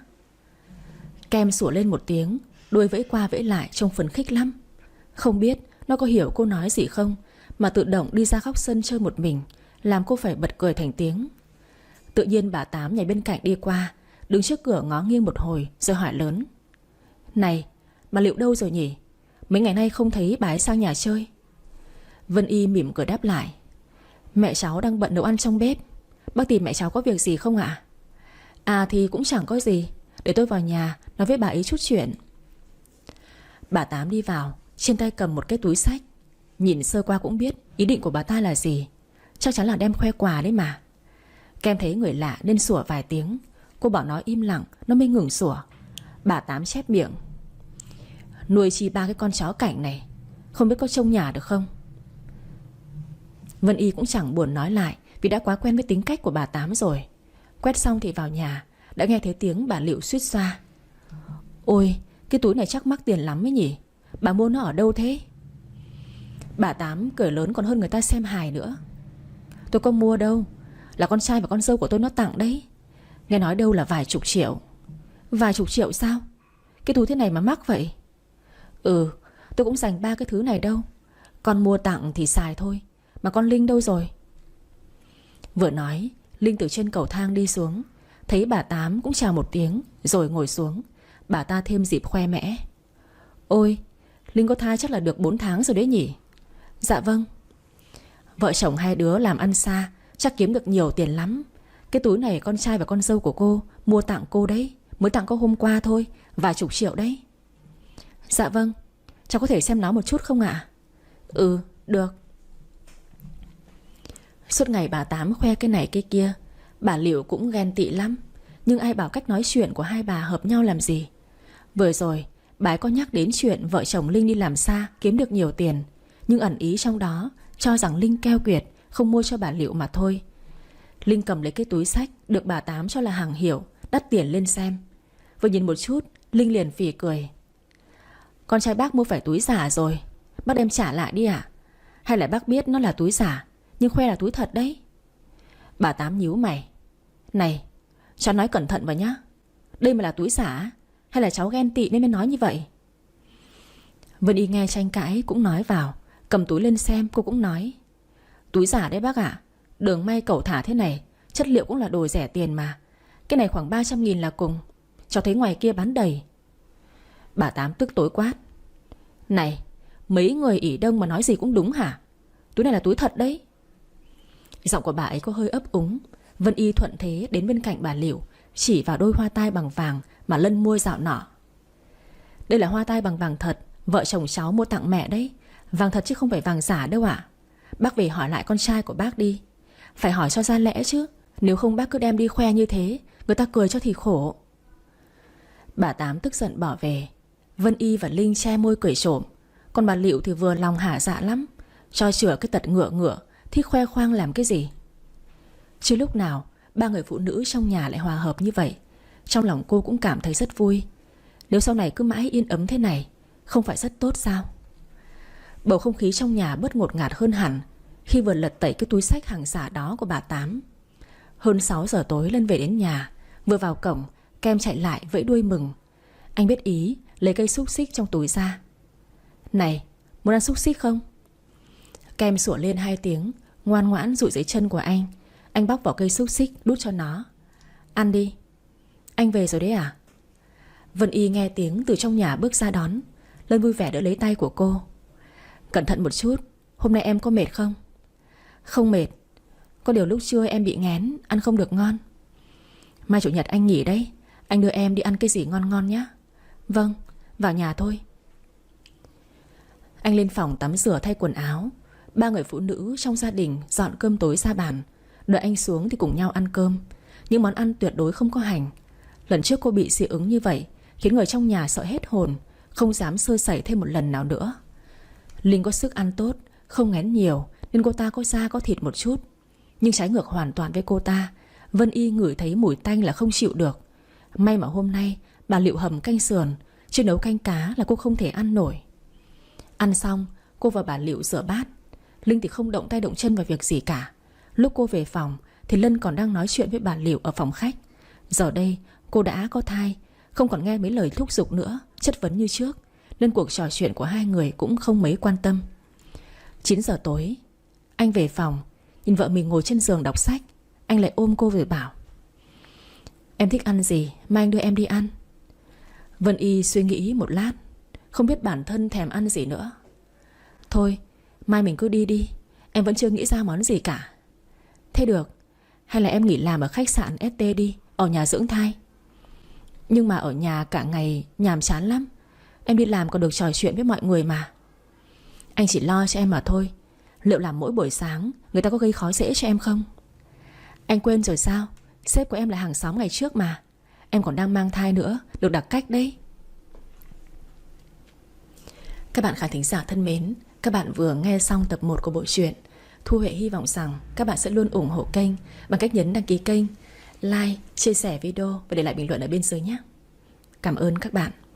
Kem sủa lên một tiếng, đuôi vẫy qua vẫy lại trông phấn khích lắm. Không biết nó có hiểu cô nói gì không mà tự động đi ra góc sân chơi một mình, làm cô phải bật cười thành tiếng. Tự nhiên bà Tám nhảy bên cạnh đi qua, đứng trước cửa ngó nghiêng một hồi rồi hỏi lớn: này, bà Liệu đâu rồi nhỉ? Mấy ngày nay không thấy bà ấy sang nhà chơi. Vân Y mỉm cười đáp lại: mẹ cháu đang bận nấu ăn trong bếp. Bác tìm mẹ cháu có việc gì không ạ? À thì cũng chẳng có gì, để tôi vào nhà nói với bà ấy chút chuyện. Bà Tám đi vào, trên tay cầm một cái túi xách. Nhìn sơ qua cũng biết ý định của bà ta là gì. Chắc chắn là đem khoe quà đấy mà. Kem thấy người lạ nên sủa vài tiếng. Cô bảo nó im lặng, nó mới ngừng sủa. Bà Tám chép miệng: nuôi chi 3 cái con chó cảnh này, không biết có trông nhà được không? Vân Y cũng chẳng buồn nói lại, vì đã quá quen với tính cách của bà Tám rồi. Quét xong thì vào nhà, đã nghe thấy tiếng bà Liệu suýt xoa: ôi, cái túi này chắc mắc tiền lắm ấy nhỉ? Bà mua nó ở đâu thế? Bà Tám cười lớn còn hơn người ta xem hài nữa: tôi có mua đâu, là con trai và con dâu của tôi nó tặng đấy. Nghe nói đâu là vài chục triệu. Vài chục triệu sao? Cái túi thế này mà mắc vậy? Ừ, tôi cũng dành 3 cái thứ này đâu. Con mua tặng thì xài thôi. Mà con Linh đâu rồi? Vừa nói, Linh từ trên cầu thang đi xuống, thấy bà Tám cũng chào một tiếng rồi ngồi xuống. Bà ta thêm dịp khoe mẽ. Ôi, Linh có thai chắc là được 4 tháng rồi đấy nhỉ? Dạ vâng. Vợ chồng hai đứa làm ăn xa, chắc kiếm được nhiều tiền lắm. Cái túi này con trai và con dâu của cô mua tặng cô đấy. Mới tặng cô hôm qua thôi, vài chục triệu đấy. Dạ vâng. Cháu có thể xem nó một chút không ạ? Ừ, được. Suốt ngày bà Tám khoe cái này cái kia, bà Liệu cũng ghen tị lắm. Nhưng ai bảo cách nói chuyện của hai bà hợp nhau làm gì. Vừa rồi bà ấy có nhắc đến chuyện vợ chồng Linh đi làm xa kiếm được nhiều tiền, nhưng ẩn ý trong đó cho rằng Linh keo kiệt, không mua cho bà Liệu mà thôi. Linh cầm lấy cái túi xách được bà Tám cho là hàng hiệu, đắt tiền lên xem. Vừa nhìn một chút, Linh liền phì cười. Con trai bác mua phải túi giả rồi, bác đem trả lại đi ạ. Hay là bác biết nó là túi giả nhưng khoe là túi thật đấy? Bà Tám nhíu mày. Này, cháu nói cẩn thận vào nhá. Đây mà là túi giả, hay là cháu ghen tị nên mới nói như vậy? Vân Y nghe tranh cãi cũng nói vào, cầm túi lên xem. Cô cũng nói. Túi giả đấy bác ạ. Đường may cẩu thả thế này, chất liệu cũng là đồ rẻ tiền mà. Cái này khoảng 300.000 là cùng. Cháu thấy ngoài kia bán đầy. Bà Tám tức tối quát. Này, mấy người ỷ đông mà nói gì cũng đúng hả? Túi này là túi thật đấy. Giọng của bà ấy có hơi ấp úng. Vân Y thuận thế đến bên cạnh bà Liễu, chỉ vào đôi hoa tai bằng vàng mà Lân mua dạo nọ. Đây là hoa tai bằng vàng thật, vợ chồng cháu mua tặng mẹ đấy. Vàng thật chứ không phải vàng giả đâu ạ. Bác về hỏi lại con trai của bác đi. Phải hỏi cho ra lẽ chứ. Nếu không bác cứ đem đi khoe như thế, người ta cười cho thì khổ. Bà Tám tức giận bỏ về. Vân Y và Linh che môi cười trộm. Còn bà Liễu thì vừa lòng hả dạ lắm, cho chữa cái tật ngựa ngựa, thì khoe khoang làm cái gì. Chứ lúc nào ba người phụ nữ trong nhà lại hòa hợp như vậy. Trong lòng cô cũng cảm thấy rất vui. Nếu sau này cứ mãi yên ấm thế này, không phải rất tốt sao? Bầu không khí trong nhà bớt ngột ngạt hơn hẳn khi vừa lật tẩy cái túi xách hàng giả đó của bà Tám. Hơn 6 giờ tối Lân về đến nhà. Vừa vào cổng, Kem chạy lại vẫy đuôi mừng. Anh biết ý, lấy cây xúc xích trong túi ra. Này, muốn ăn xúc xích không? Kem sủa lên 2 tiếng, ngoan ngoãn dụi dưới chân của anh. Anh bóc vỏ cây xúc xích đút cho nó. Ăn đi. Anh về rồi đấy à? Vân Y nghe tiếng từ trong nhà bước ra đón. Lân vui vẻ đỡ lấy tay của cô. Cẩn thận một chút, hôm nay em có mệt không? Không mệt. Có điều lúc trưa em bị nghén, ăn không được ngon. Mai chủ nhật anh nghỉ đấy, anh đưa em đi ăn cái gì ngon ngon nhé. Vâng, vào nhà thôi. Anh lên phòng tắm rửa thay quần áo. Ba người phụ nữ trong gia đình dọn cơm tối ra bàn. Đợi anh xuống thì cùng nhau ăn cơm. Nhưng món ăn tuyệt đối không có hành. Lần trước cô bị dị ứng như vậy khiến người trong nhà sợ hết hồn, không dám sơ sẩy thêm một lần nào nữa. Linh có sức ăn tốt, không ngén nhiều, nên cô ta có da có thịt một chút. Nhưng trái ngược hoàn toàn với cô ta. Vân Y ngửi thấy mùi tanh là không chịu được. May mà hôm nay bà Liễu hầm canh sườn, chứ nấu canh cá là cô không thể ăn nổi. Ăn xong, cô và bà Liễu rửa bát. Linh thì không động tay động chân vào việc gì cả. Lúc cô về phòng thì Lân còn đang nói chuyện với bà Liễu ở phòng khách. Giờ đây cô đã có thai, không còn nghe mấy lời thúc giục nữa, chất vấn như trước, nên cuộc trò chuyện của hai người cũng không mấy quan tâm. 9 giờ tối, anh về phòng, nhìn vợ mình ngồi trên giường đọc sách. Anh lại ôm cô rồi bảo. Em thích ăn gì, mai anh đưa em đi ăn. Vân Y suy nghĩ một lát, không biết bản thân thèm ăn gì nữa. Thôi, mai mình cứ đi đi, em vẫn chưa nghĩ ra món gì cả. Thế được, hay là em nghỉ làm ở khách sạn ST đi, ở nhà dưỡng thai. Nhưng mà ở nhà cả ngày nhàm chán lắm. Em đi làm còn được trò chuyện với mọi người mà. Anh chỉ lo cho em mà thôi. Liệu làm mỗi buổi sáng người ta có gây khó dễ cho em không? Anh quên rồi sao? Sếp của em là hàng xóm ngày trước mà. Em còn đang mang thai nữa, được đặc cách đấy. Các bạn khán thính giả thân mến, các bạn vừa nghe xong tập 1 của bộ truyện. Thu Huệ hy vọng rằng các bạn sẽ luôn ủng hộ kênh bằng cách nhấn đăng ký kênh, like, chia sẻ video và để lại bình luận ở bên dưới nhé. Cảm ơn các bạn.